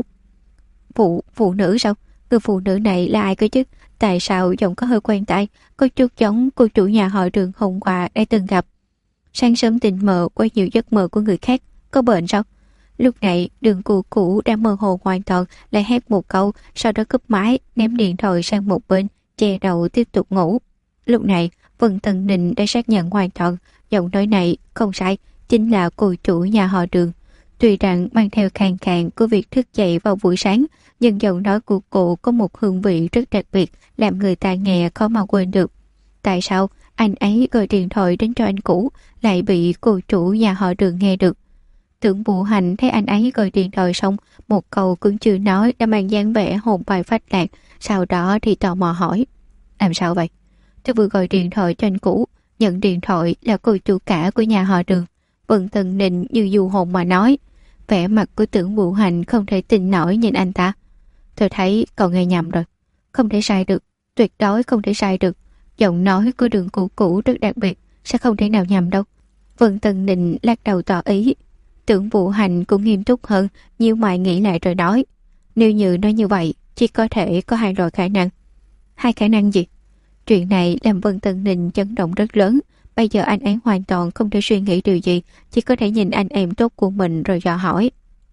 Phụ nữ sao? Người phụ nữ này là ai cơ chứ? Tại sao giọng có hơi quen tai, có chút giống cô chủ nhà họ Đường hôm qua đã từng gặp. Sáng sớm tình mơ qua nhiều giấc mơ của người khác, có bệnh sao? Lúc này Đường Cũ Cũ đang mơ hồ hoàn toàn, lại hét một câu, sau đó cúp máy, ném điện thoại sang một bên, che đầu tiếp tục ngủ. Lúc này Vân Tần Nịnh đã xác nhận hoàn toàn, giọng nói này không sai, chính là cô chủ nhà họ Đường. Tuy rằng mang theo khàn khàn của việc thức dậy vào buổi sáng, nhưng giọng nói của cô có một hương vị rất đặc biệt, làm người ta nghe khó mà quên được. Tại sao anh ấy gọi điện thoại đến cho anh cũ, lại bị cô chủ nhà họ Đường nghe được? Tưởng Vũ Hạnh thấy anh ấy gọi điện thoại xong, một câu cũng chưa nói đã mang dáng vẻ hồn bay phách lạc, sau đó thì tò mò hỏi: làm sao vậy? Tôi vừa gọi điện thoại cho anh cũ, nhận điện thoại là cô chủ cả của nhà họ Đường. Vân Tần Nịnh như du hồn mà nói. Vẻ mặt của Tưởng Vũ Hạnh không thể tin nổi nhìn anh ta. Tôi thấy cậu nghe nhầm rồi. Không thể sai được, tuyệt đối không thể sai được. Giọng nói của Đường Cũ Cũ rất đặc biệt, sẽ không thể nào nhầm đâu. Vân Tần Nịnh lắc đầu tỏ ý. Tưởng Vũ Hạnh cũng nghiêm túc hơn, nhiều mày nghĩ lại rồi nói: nếu như nói như vậy, chỉ có thể có hai loại khả năng. Hai khả năng gì? Chuyện này làm Vân Tần Nịnh chấn động rất lớn. Bây giờ anh ấy hoàn toàn không thể suy nghĩ điều gì, chỉ có thể nhìn anh em tốt của mình rồi dò hỏi.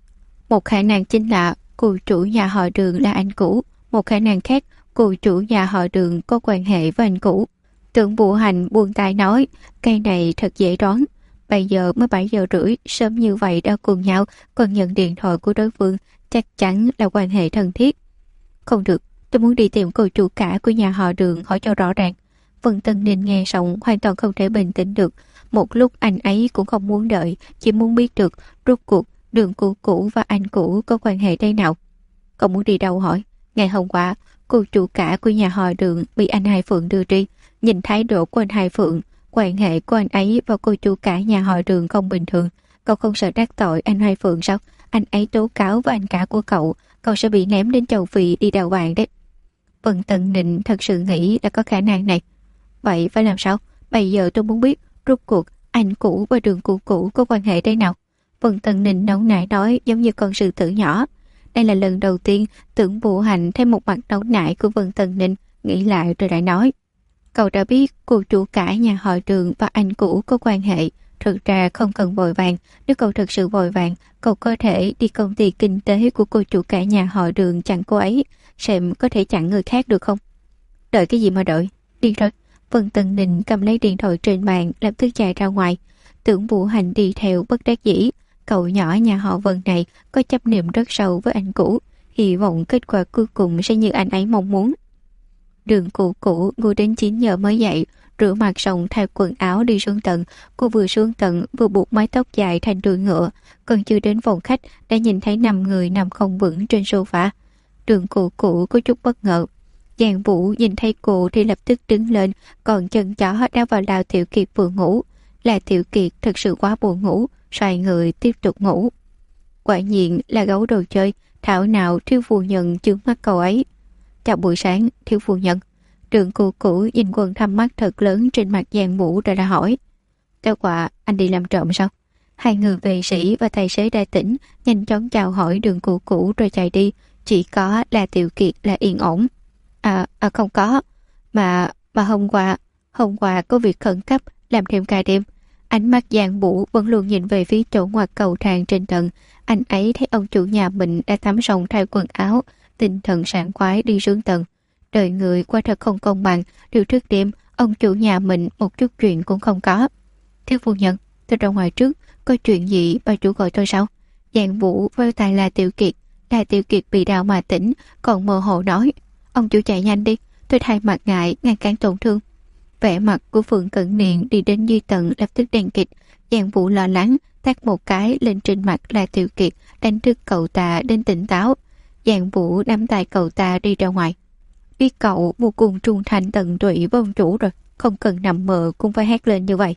Một khả năng chính là cô chủ nhà họ Đường là anh cũ, một khả năng khác, cô chủ nhà họ Đường có quan hệ với anh cũ. Tưởng Vũ Hành buông tay nói, cây này thật dễ đoán. Bây giờ mới 7 giờ rưỡi, sớm như vậy đã cùng nhau, còn nhận điện thoại của đối phương, chắc chắn là quan hệ thân thiết. Không được, tôi muốn đi tìm cô chủ cả của nhà họ Đường hỏi cho rõ ràng. Vân Tân Ninh nghe xong hoàn toàn không thể bình tĩnh được. Một lúc anh ấy cũng không muốn đợi, chỉ muốn biết được rốt cuộc Đường Cũ Cũ và anh cũ có quan hệ thế nào. Cậu muốn đi đâu hỏi? Ngày hôm qua, cô chủ cả của nhà họ Đường bị anh Hai Phượng đưa đi. Nhìn thái độ của anh Hai Phượng, quan hệ của anh ấy và cô chủ cả nhà họ Đường không bình thường. Cậu không sợ đắc tội anh Hai Phượng sao? Anh ấy tố cáo với anh cả của cậu sẽ bị ném đến châu Phi đi đào vàng đấy. Vân Tần Ninh thật sự nghĩ là có khả năng này. Vậy phải làm sao? Bây giờ tôi muốn biết rốt cuộc anh cũ và Đường Cũ Cũ có quan hệ thế nào? Vân Tần Ninh nóng nảy nói giống như con sư tử nhỏ. Đây là lần đầu tiên Tưởng Vũ Hạnh thấy một mặt nóng nảy của Vân Tần Ninh, nghĩ lại rồi lại nói. Cậu đã biết cô chủ cả nhà họ Đường và anh cũ có quan hệ. Thực ra không cần vội vàng. Nếu cậu thực sự vội vàng, cậu có thể đi công ty kinh tế của cô chủ cả nhà họ Đường chặn cô ấy, xem có thể chặn người khác được không? Đợi cái gì mà đợi? Đi rồi. Vân Tần Ninh cầm lấy điện thoại trên bàn, lập tức chạy ra ngoài. Tưởng Vũ Hành đi theo bất đắc dĩ. Cậu nhỏ nhà họ Vân này có chấp niệm rất sâu với anh cũ, hy vọng kết quả cuối cùng sẽ như anh ấy mong muốn. Đường Cũ Cũ ngủ đến 9 giờ mới dậy, rửa mặt xong thay quần áo đi xuống tầng. Cô vừa xuống tầng vừa buộc mái tóc dài thành đuôi ngựa, còn chưa đến phòng khách đã nhìn thấy 5 người nằm không vững trên sofa. Đường Cũ Cũ có chút bất ngờ. Giang Vũ nhìn thấy cô thì lập tức đứng lên, còn chân chó đã vào lao Tiểu Kiệt vừa ngủ. Là Tiểu Kiệt thật sự quá buồn ngủ, xoay người tiếp tục ngủ. Quả nhiên là gấu đồ chơi, thảo nào thiếu phu nhân chướng mắt cậu ấy. Chào buổi sáng, thiếu phu nhân. Đường Cũ Cũ nhìn quần thâm mắt thật lớn trên mặt Giang Vũ rồi đã hỏi. Tối qua anh đi làm trộm sao? Hai người vệ sĩ và tài xế đã tỉnh, nhanh chóng chào hỏi Đường Cũ Cũ rồi chạy đi. Chỉ có là Tiểu Kiệt là yên ổn. Không có. Mà hôm qua có việc khẩn cấp, làm thêm ca đêm. Ánh mắt Giang Vũ vẫn luôn nhìn về phía chỗ ngoặt cầu thang trên tầng. Anh ấy thấy ông chủ nhà mình đã tắm xong thay quần áo, tinh thần sảng khoái đi xuống tầng. Đời người qua thật không công bằng, điều trước đêm ông chủ nhà mình một chút chuyện cũng không có. Thiếu phu nhân, tôi ra ngoài trước, có chuyện gì bà chủ gọi tôi sao? Giang Vũ vơi tay là Tiểu Kiệt, Đại Tiểu Kiệt bị đau mà tỉnh, còn mơ hồ nói: "Ông chủ chạy nhanh đi, tôi thay mặt ngại ngăn cản tổn thương." Vẻ mặt của Phượng Cẩn Niên đi đến Duy Tận lập tức đen kịt. Giang Vũ lo lắng tát một cái lên trên mặt La Tiểu Kiệt, đánh thức cậu ta đến tỉnh táo. Giang Vũ nắm tay cậu ta đi ra ngoài. Biết cậu vô cùng trung thành tận tụy với ông chủ rồi, không cần nằm mơ cũng phải hét lên như vậy.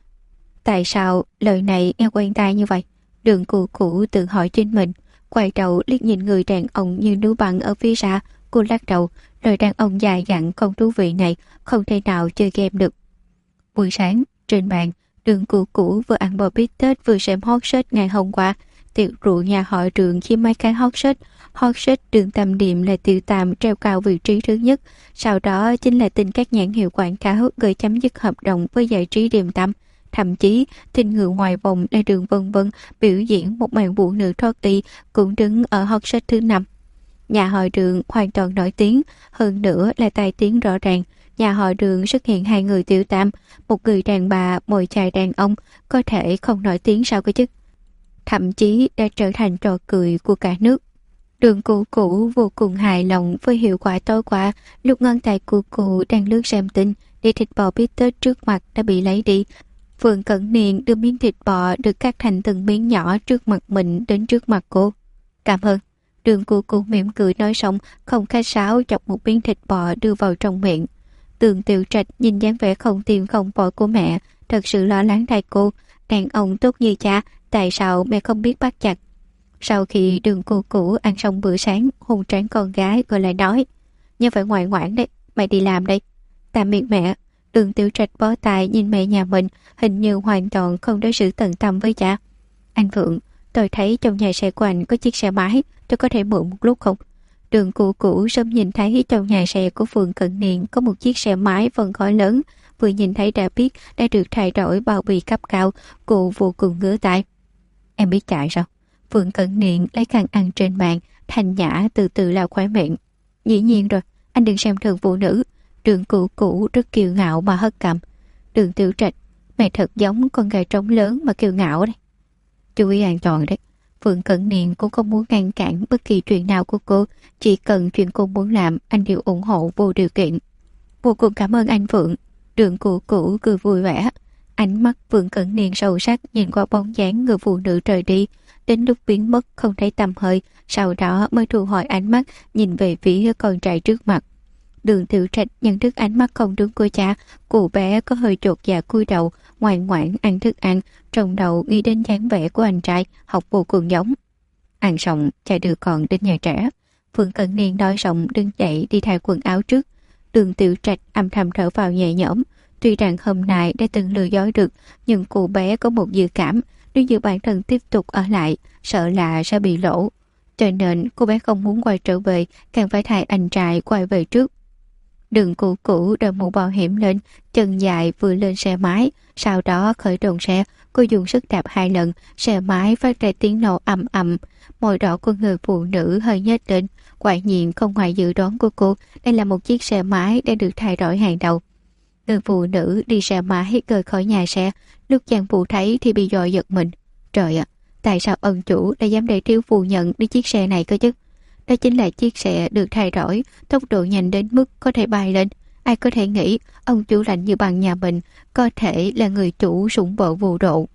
Tại sao lời này nghe quen tai như vậy? Đường Cù Cũ tự hỏi trên mình, quay đầu liếc nhìn người đàn ông như núi băng ở phía xa. Cô lắc đầu, lời đàn ông dài dặn không thú vị này không thể nào chơi game được. Buổi sáng, trên bàn, Đường Cù Cũ vừa ăn bò bít tết vừa xem hot search ngày hôm qua. Tiệc rượu nhà họ Đường chia mấy cái hot search Đường Tâm Điềm là tiểu tam treo cao vị trí thứ nhất, sau đó chính là tin các nhãn hiệu quảng cáo gửi chấm dứt hợp đồng với giải trí Điềm Tâm. Thậm chí, tin người ngoài vòng là Đường Vân Vân biểu diễn một màn vũ nữ Trotty cũng đứng ở hot search thứ 5. Nhà họ Đường hoàn toàn nổi tiếng, hơn nữa là tai tiếng rõ ràng. Nhà họ Đường xuất hiện 2 người tiểu tam, một người đàn bà, một trai đàn ông, có thể không nổi tiếng sao cơ chứ. Thậm chí đã trở thành trò cười của cả nước. Đường Cù Cũ vô cùng hài lòng với hiệu quả tối qua. Lúc ngón tay của cụ đang lướt xem tin, đĩa thịt bò bít tết trước mặt đã bị lấy đi. Phượng Cẩn Niên đưa miếng thịt bò được cắt thành từng miếng nhỏ trước mặt mình đến trước mặt cô. "Cảm ơn." Đường Cù Cũ mỉm cười nói xong, không khách sáo chọc một miếng thịt bò đưa vào trong miệng. Tường Tiểu Trạch nhìn dáng vẻ không tim không phổi của mẹ, thật sự lo lắng thay cô. Đàn ông tốt như cha, tại sao mẹ không biết bắt chặt? Sau khi Đường Cù Cũ ăn xong bữa sáng, hôn trán con gái rồi lại nói: "Nhưng phải ngoan ngoãn đấy, mẹ đi làm đây." "Tạm biệt mẹ." Đường Tiểu Trạch bó tay nhìn mẹ nhà mình, hình như hoàn toàn không đối xử tận tâm với cha. "Anh Phượng, tôi thấy trong nhà xe của anh có chiếc xe máy, tôi có thể mượn một lúc không?" Đường Cù Cũ sớm nhìn thấy trong nhà xe của Phượng Cận Niên có một chiếc xe máy phân khối lớn, vừa nhìn thấy đã biết đã được thay đổi bao bì cấp cao, cô vô cùng ngứa tai. "Em biết chạy sao?" Phượng Cận Niên lấy khăn ăn trên bàn, thanh nhã từ từ lau khóe miệng. "Dĩ nhiên rồi, anh đừng xem thường phụ nữ." Đường Cù Cũ rất kiêu ngạo mà hất cằm. Đường Tiểu Trạch, mẹ thật giống con gà trống lớn mà kiêu ngạo đấy. "Chú ý an toàn đấy." Phượng Cận Niên cũng không muốn ngăn cản bất kỳ chuyện nào của cô, chỉ cần chuyện cô muốn làm, anh đều ủng hộ vô điều kiện. "Vô cùng cảm ơn anh Phượng." Đường Cù Cũ cười vui vẻ. Ánh mắt Phượng Cận Niên sâu sắc nhìn qua bóng dáng người phụ nữ rời đi, đến lúc biến mất không thấy tăm hơi, sau đó mới thu hồi ánh mắt nhìn về phía con trai trước mặt. Đường Tiểu Trạch nhận thức ánh mắt không đúng của cha, cô bé có hơi chột dạ cúi đầu, ngoan ngoãn ăn thức ăn, trong đầu nghĩ đến dáng vẻ của anh trai, học vô cùng giống. Ăn xong, cha đưa con đến nhà trẻ. Phượng Cận Niên nói xong đứng dậy đi thay quần áo trước. Đường Tiểu Trạch âm thầm thở vào nhẹ nhõm. Tuy rằng hôm nay đã từng lừa dối được, nhưng cô bé có một dự cảm, nếu như bản thân tiếp tục ở lại, sợ là sẽ bị lỗ. Cho nên cô bé không muốn quay trở về, càng phải thay anh trai quay về trước. Đường Cù Cũ đội mũ bảo hiểm lên, chân dài vừa lên xe máy, sau đó khởi động xe. Cô dùng sức đạp 2 lần, xe máy phát ra tiếng nổ ầm ầm. Môi đỏ của người phụ nữ hơi nhếch lên. Quả nhiên không ngoài dự đoán của cô, đây là một chiếc xe máy đã được thay đổi hàng đầu. Người phụ nữ đi xe máy rời khỏi nhà xe. Lúc Giang Vũ thấy thì bị dọa giật mình. Trời ạ, tại sao ông chủ lại dám để Triêu phu nhận đi chiếc xe này cơ chứ? Đó chính là chiếc xe được thay đổi, tốc độ nhanh đến mức có thể bay lên. Ai có thể nghĩ ông chủ lạnh như bằng nhà mình có thể là người chủ sủng vợ vô độ.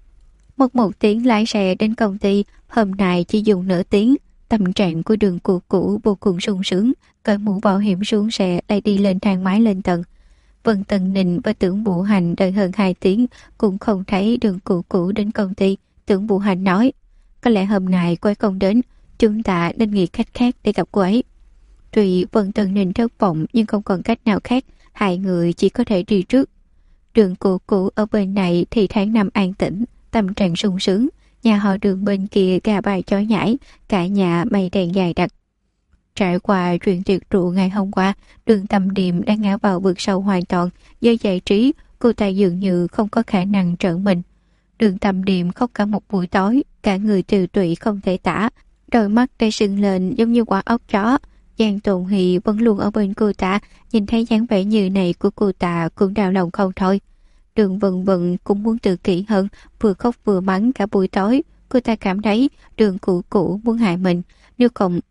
Một tiếng lái xe đến công ty, hôm nay chỉ dùng nửa tiếng. Tâm trạng của Đường Cù Cũ vô cùng sung sướng, cởi mũ bảo hiểm xuống xe lại đi lên thang máy lên tầng. Vân Tần Ninh và Tưởng Vũ Hành đợi hơn 2 tiếng cũng không thấy Đường Cù Cũ đến công ty. Tưởng Vũ Hành nói: "Có lẽ hôm nay cô ấy không đến, chúng ta nên nghĩ cách khác để gặp cô ấy." Tuy Vân Tần Ninh thất vọng nhưng không còn cách nào khác, hai người chỉ có thể đi trước. Đường Cù Cũ ở bên này thì tháng năm an tĩnh, tâm trạng sung sướng. Nhà họ Đường bên kia gà bài chó nhảy, cả nhà mây đèn dài đặc. Trải qua chuyện tiệc rượu ngày hôm qua, Đường Tâm Điềm đang ngã vào vực sâu hoàn toàn. Giới giải trí, cô ta dường như không có khả năng trở mình. Đường Tâm Điềm khóc cả một buổi tối, cả người tiều tụy không thể tả, đôi mắt đã sưng lên giống như quả ốc chó. Giang Tồn Hỷ vẫn luôn ở bên cô ta, nhìn thấy dáng vẻ như này của cô ta cũng đau lòng không thôi. Đường Vân Vân cũng muốn tự kỷ hơn, vừa khóc vừa mắng cả buổi tối. Cô ta cảm thấy Đường Cù Cũ muốn hại mình, nếu không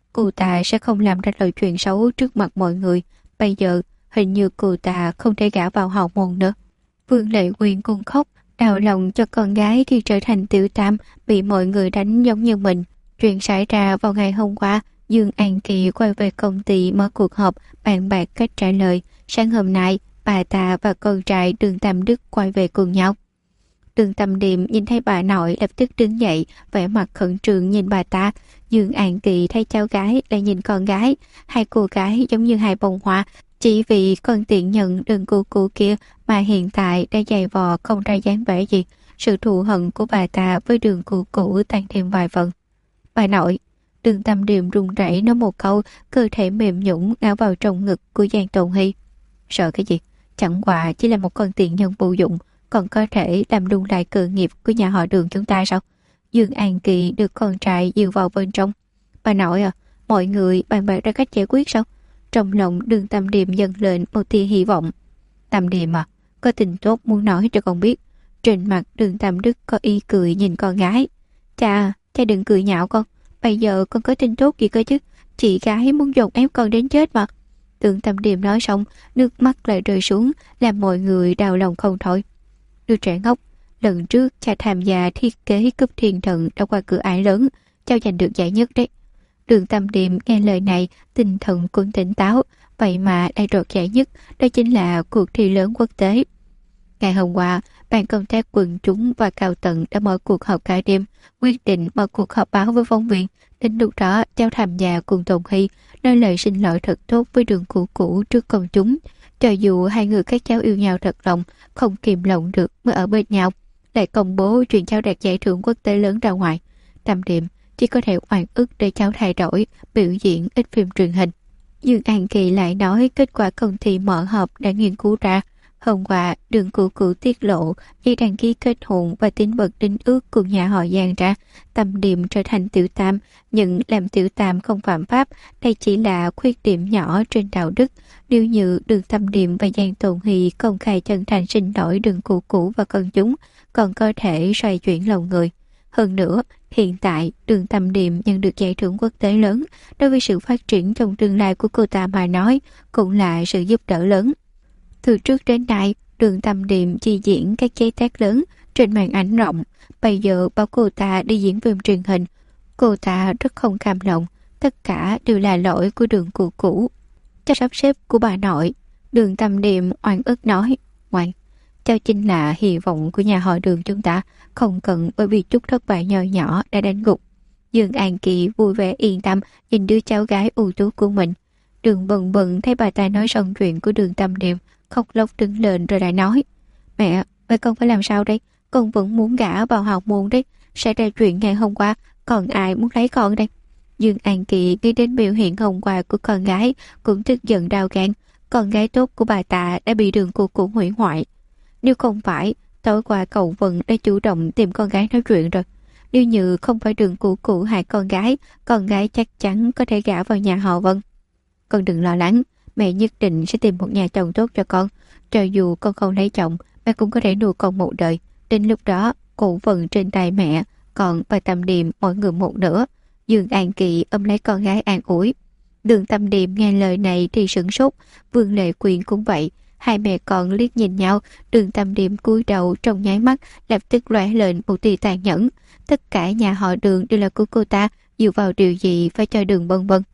cô ta sẽ không làm ra lời chuyện xấu trước mặt mọi người. Bây giờ hình như cô ta không thể gả vào hào môn nữa. Vương Lệ Quyên cũng khóc, đau lòng cho con gái khi trở thành tiểu tam, bị mọi người đánh giống như mình. Chuyện xảy ra vào ngày hôm qua, Dương An Kỳ quay về công ty mở cuộc họp bàn bạc cách trả lời. Sáng hôm nay, bà ta và con trai Đường Tam Đức quay về cùng nhau. Đường Tam Điềm nhìn thấy bà nội lập tức đứng dậy, vẻ mặt khẩn trương nhìn bà ta. Dương An Kỳ thấy cháu gái lại nhìn con gái, hai cô gái giống như hai bông hoa. Chỉ vì con tiện nhận Đường Cụ kia mà hiện tại đã dày vò không ra dáng vẻ gì. Sự thù hận của bà ta với Đường Cụ tăng thêm vài phần. Bà nội, Đường Tam Điềm run rẩy nói một câu, cơ thể mềm nhũn ngã vào trong ngực của Giang Tồn Hy. Sợ cái gì? Chẳng qua chỉ là một con tiện nhân vô dụng, còn có thể làm lung lại cơ nghiệp của nhà họ Đường chúng ta sao? Dương An Kỳ được con trai dìu vào bên trong. Bà nội à, mọi người bàn bạc ra cách giải quyết sao? Trong lòng Đường Tam Điềm dâng lên một tia hy vọng. Tam Điềm à, có tình tốt muốn nói cho con biết. Trên mặt Đường Tam Đức có ý cười nhìn con gái. Cha đừng cười nhạo con. Bây giờ con có tin tốt gì cơ chứ? Chị gái muốn dồn ép con đến chết mà. Đường Tam Điềm nói xong, nước mắt lại rơi xuống, làm mọi người đau lòng không thôi. Đứa trẻ ngốc, lần trước cha tham gia thiết kế cúp thiên thần đã qua cửa ải lớn, cháu giành được giải nhất đấy. Đường Tam Điềm nghe lời này, tinh thần cũng tỉnh táo, vậy mà lại đoạt giải nhất, đó chính là cuộc thi lớn quốc tế. Ngày hôm qua, ban công tác quần chúng và cao tầng đã mở cuộc họp cả đêm, quyết định mở cuộc họp báo với phóng viên. Đến lúc đó, cháu tham gia cùng Tồn Hy, nói lời xin lỗi thật tốt với Đường Cụ trước công chúng. Cho dù hai người các cháu yêu nhau thật lòng, không kìm lòng được mới ở bên nhau, lại công bố chuyện cháu đạt giải thưởng quốc tế lớn ra ngoài. Tam Điềm chỉ có thể oan ức để cháu thay đổi, biểu diễn ít phim truyền hình. Dương An Kỳ lại nói kết quả công ty mở họp đã nghiên cứu ra. Hôm qua, Đường Cụ tiết lộ giấy đăng ký kết hôn và tín vật đính ước của nhà họ Giang ra. Tam Điềm trở thành tiểu tam, nhưng làm tiểu tam không phạm pháp, đây chỉ là khuyết điểm nhỏ trên đạo đức. Nếu như Đường Tam Điềm và Giang Tồn Hy công khai chân thành xin lỗi Đường Cụ và công chúng, còn có thể xoay chuyển lòng người. Hơn nữa, hiện tại Đường Tam Điềm nhận được giải thưởng quốc tế lớn, đối với sự phát triển trong tương lai của cô ta mà nói, cũng là sự giúp đỡ lớn. Từ trước đến nay, Đường Tam Điềm chỉ diễn các chế tác lớn trên màn ảnh rộng. Bây giờ bảo cô ta đi diễn phim truyền hình, cô ta rất không cam lòng. Tất cả đều là lỗi của Đường Cụ. Cho sắp xếp của bà nội. Đường Tam Điềm oan ức nói, ngoan, cháu chính là hy vọng của nhà họ Đường chúng ta, không cần bởi vì chút thất bại nhỏ nhỏ đã đánh gục. Dương An Kỳ vui vẻ yên tâm nhìn đứa cháu gái ưu tú của mình. Đường Bần Bần thấy bà ta nói xong chuyện của Đường Tam Điềm, khóc lóc đứng lên rồi lại nói, mẹ, vậy con phải làm sao đây? Con vẫn muốn gả vào hào môn đấy. Xảy ra chuyện ngày hôm qua, còn ai muốn lấy con đây? Dương An Kỳ nghĩ đến biểu hiện hôm qua của con gái, cũng tức giận đau gan. Con gái tốt của bà ta đã bị Đường Cụ hủy hoại. Nếu không phải, tối qua cậu Vân đã chủ động tìm con gái nói chuyện rồi. Nếu như không phải Đường Cụ hại con gái chắc chắn có thể gả vào nhà họ Vân. Con đừng lo lắng, mẹ nhất định sẽ tìm một nhà chồng tốt cho con. Cho dù con không lấy chồng, mẹ cũng có thể nuôi con một đời. Đến lúc đó, cổ phần trên tay mẹ, còn bà Tam Điềm mỗi người một nửa. Dương An Kỳ ôm lấy con gái an ủi. Đường Tam Điềm nghe lời này thì sửng sốt, Vương Lệ Quyên cũng vậy. Hai mẹ con liếc nhìn nhau, Đường Tam Điềm cúi đầu trong nháy mắt, lập tức lóe lên một tia tàn nhẫn. Tất cả nhà họ Đường đều là của cô ta, dựa vào điều gì phải cho Đường Bần Bần.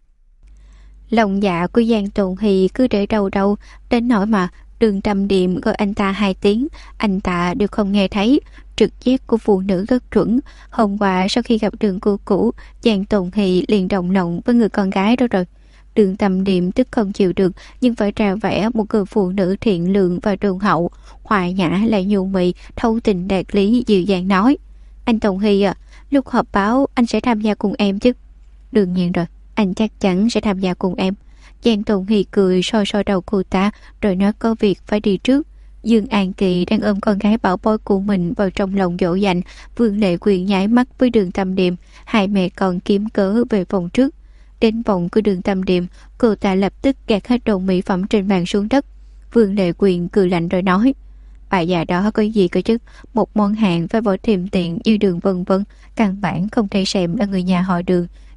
Lòng dạ của Giang Tồn Hy cứ để đâu đến nỗi mà Đường Tam Điềm gọi anh ta 2 tiếng, anh ta đều không nghe thấy. Trực giác của phụ nữ rất chuẩn. Hôm qua sau khi gặp Đường Cụ, Giang Tồn Hy liền đồng lòng với người con gái đó rồi. Đường Tam Điềm tức không chịu được, nhưng phải ra vẻ một người phụ nữ thiện lương và trung hậu, hòa nhã lại nhu mì, thâu tình đạt lý, dịu dàng nói, anh Tồn Hy à, lúc họp báo anh sẽ tham gia cùng em chứ? Đương nhiên rồi, anh chắc chắn sẽ tham gia cùng em. Giang Tồn Hy cười soi đầu cô ta, rồi nói có việc phải đi trước. Dương An Kỳ đang ôm con gái bảo bối của mình vào trong lòng dỗ dành. Vương Lệ Quyên nháy mắt với Đường Tam Điềm, hai mẹ con kiếm cớ về phòng trước. Đến phòng của Đường Tam Điềm, cô ta lập tức gạt hết đồ mỹ phẩm trên bàn xuống đất. Vương Lệ Quyên cười lạnh rồi nói, bà già đó có gì cơ chứ? Một món hàng phải bỏ thêm tiền như Đường Vân Vân, căn bản không thể xem là người nhà họ Đường.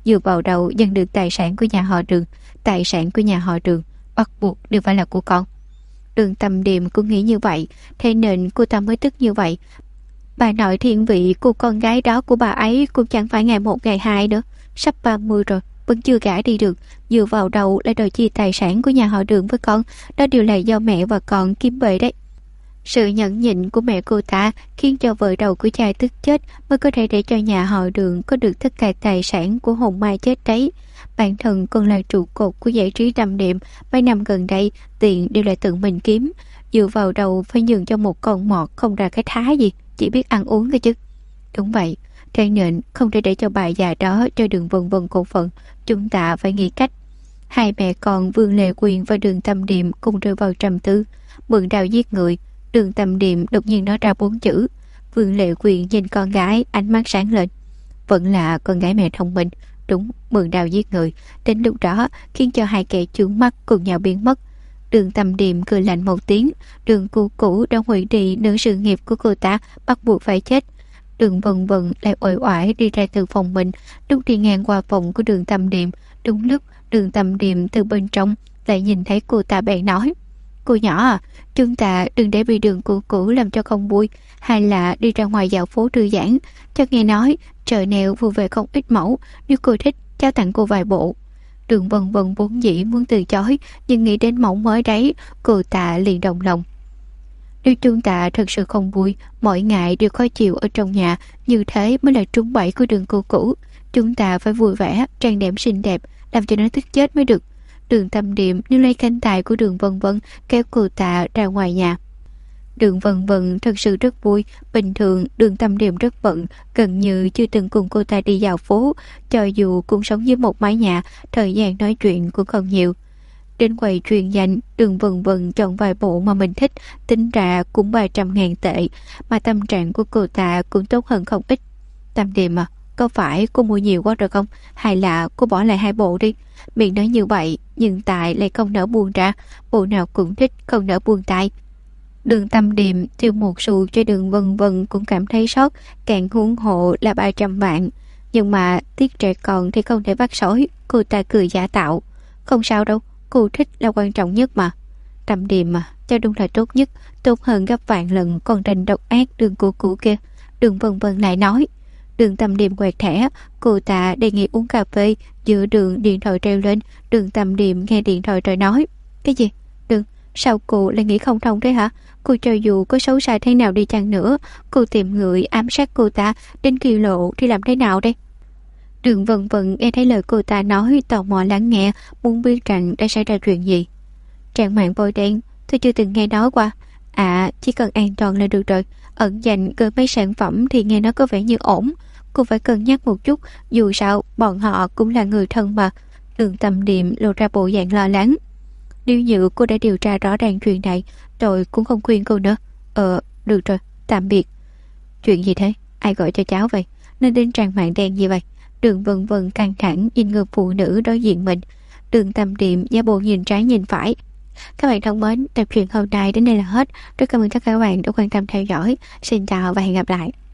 dựa vào đầu nhận được tài sản của nhà họ Đường. Tài sản của nhà họ Đường bắt buộc đều phải là của con. Đường Tâm Điềm cũng nghĩ như vậy, thế nên cô ta mới tức như vậy. Bà nội thiên vị cô con gái đó của bà ấy cũng chẳng phải ngày 1 ngày 2 nữa. Sắp 30 rồi, vẫn chưa gả đi được. Dựa vào đầu lại đòi chia tài sản của nhà họ Đường với con. Đó đều là do mẹ và con kiếm bậy đấy. Sự nhẫn nhịn của mẹ cô ta khiến cho vợ đầu của cha tức chết, mới có thể để cho nhà họ Đường có được tất cả tài sản của hồn ma chết đấy. Bản thân còn là trụ cột của giải trí Tâm Điềm, mấy năm gần đây tiền đều là tự mình kiếm, dựa vào đầu phải nhường cho một con mọt không ra cái thá gì, chỉ biết ăn uống cơ chứ. Đúng vậy, thế nên không thể để cho bà già đó cho Đường Vân Vân cổ phần, chúng ta phải nghĩ cách. Hai mẹ con Vương Lệ Quyền và Đường Tâm Điềm cùng rơi vào trầm tư. Mượn đao giết người. Đường Tâm Điềm đột nhiên nói ra 4 chữ. Vương Lệ Quyền nhìn con gái, ánh mắt sáng lên. Vẫn là con gái mẹ thông minh. Đúng, mượn đao giết người. Đến lúc đó khiến cho hai kẻ chướng mắt cùng nhau biến mất. Đường Tâm Điềm cười lạnh một tiếng. Đường cô cũ đã hủy đi nửa sự nghiệp của cô ta, bắt buộc phải chết. Đường Vân Vân lại uể oải đi ra từ phòng mình. Lúc đi ngang qua phòng của Đường Tâm Điềm, đúng lúc Đường Tâm Điềm từ bên trong lại nhìn thấy cô ta, bèn nói: Cô nhỏ à, chúng ta đừng để bị Đường cô cũ làm cho không vui, hay là đi ra ngoài dạo phố thư giãn. Cho nghe nói trời neo vừa về không ít mẫu, nếu cô thích cháu tặng cô vài bộ. Đường Vân Vân vốn dĩ muốn từ chối, nhưng nghĩ đến mẫu mới đấy, cô ta liền đồng lòng. Nếu chúng ta thật sự không vui, mỗi ngày đều khó chịu ở trong nhà, như thế mới là trúng bẫy của Đường cô cũ. Chúng ta phải vui vẻ, trang điểm xinh đẹp, làm cho nó tức chết mới được. Đường Tâm Điềm níu lấy cánh tay của Đường Vân Vân, kéo cô ta ra ngoài nhà. Đường Vân Vân thật sự rất vui. Bình thường Đường Tâm Điềm rất bận, gần như chưa từng cùng cô ta đi dạo phố. Cho dù cùng sống dưới một mái nhà, thời gian nói chuyện cũng không nhiều. Đến quầy truyền danh, Đường Vân Vân chọn vài bộ mà mình thích, tính ra cũng 300.000 tệ, mà tâm trạng của cô ta cũng tốt hơn không ít. Tâm Điềm à, có phải cô mua nhiều quá rồi không? Hay là cô bỏ lại 2 bộ đi? Miệng nói như vậy, nhưng Tài lại không nỡ buông ra, bộ nào cũng thích, không nỡ buông tay. Đường Tâm Điềm tiêu một xu cho Đường Vân Vân cũng cảm thấy sót, càng huống hộ là 300 vạn. Nhưng mà tiếc trẻ con thì không thể bắt sói, cô ta cười giả tạo. Không sao đâu, cô thích là quan trọng nhất mà. Tâm Điềm mà, cho đúng là tốt nhất, tốt hơn gấp vạn lần còn tranh độc ác Đường cô cũ kia. Đường Vân Vân lại nói. Đường Tâm Điềm quẹt thẻ, cô ta đề nghị uống cà phê, giữa đường điện thoại treo lên. Đường Tâm Điềm nghe điện thoại rồi nói: Cái gì? Đường, sao cô lại nghĩ không thông thế hả? Cô cho dù có xấu xa thế nào đi chăng nữa, cô tìm người ám sát cô ta đến kỳ lộ thì làm thế nào đây? Đường Vân Vân nghe thấy lời cô ta nói, tò mò lắng nghe, muốn biết rằng đã xảy ra chuyện gì. Trang mạng bôi đen, tôi chưa từng nghe nói qua. À, chỉ cần an toàn là được rồi. Ẩn danh cơ mấy sản phẩm thì nghe nó có vẻ như ổn. Cô phải cân nhắc một chút, dù sao bọn họ cũng là người thân mà. Đường Tâm Điềm lộ ra bộ dạng lo lắng. Nếu như cô đã điều tra rõ ràng chuyện này, tôi cũng không khuyên cô nữa. Được rồi, tạm biệt. Chuyện gì thế? Ai gọi cho cháu vậy? Nên đến trang mạng đen gì vậy? Đường Vân Vân căng thẳng nhìn người phụ nữ đối diện mình. Đường Tâm Điềm giả bộ nhìn trái nhìn phải. Các bạn thân mến, tập truyện hôm nay đến đây là hết. Rất cảm ơn tất cả các bạn đã quan tâm theo dõi. Xin chào và hẹn gặp lại.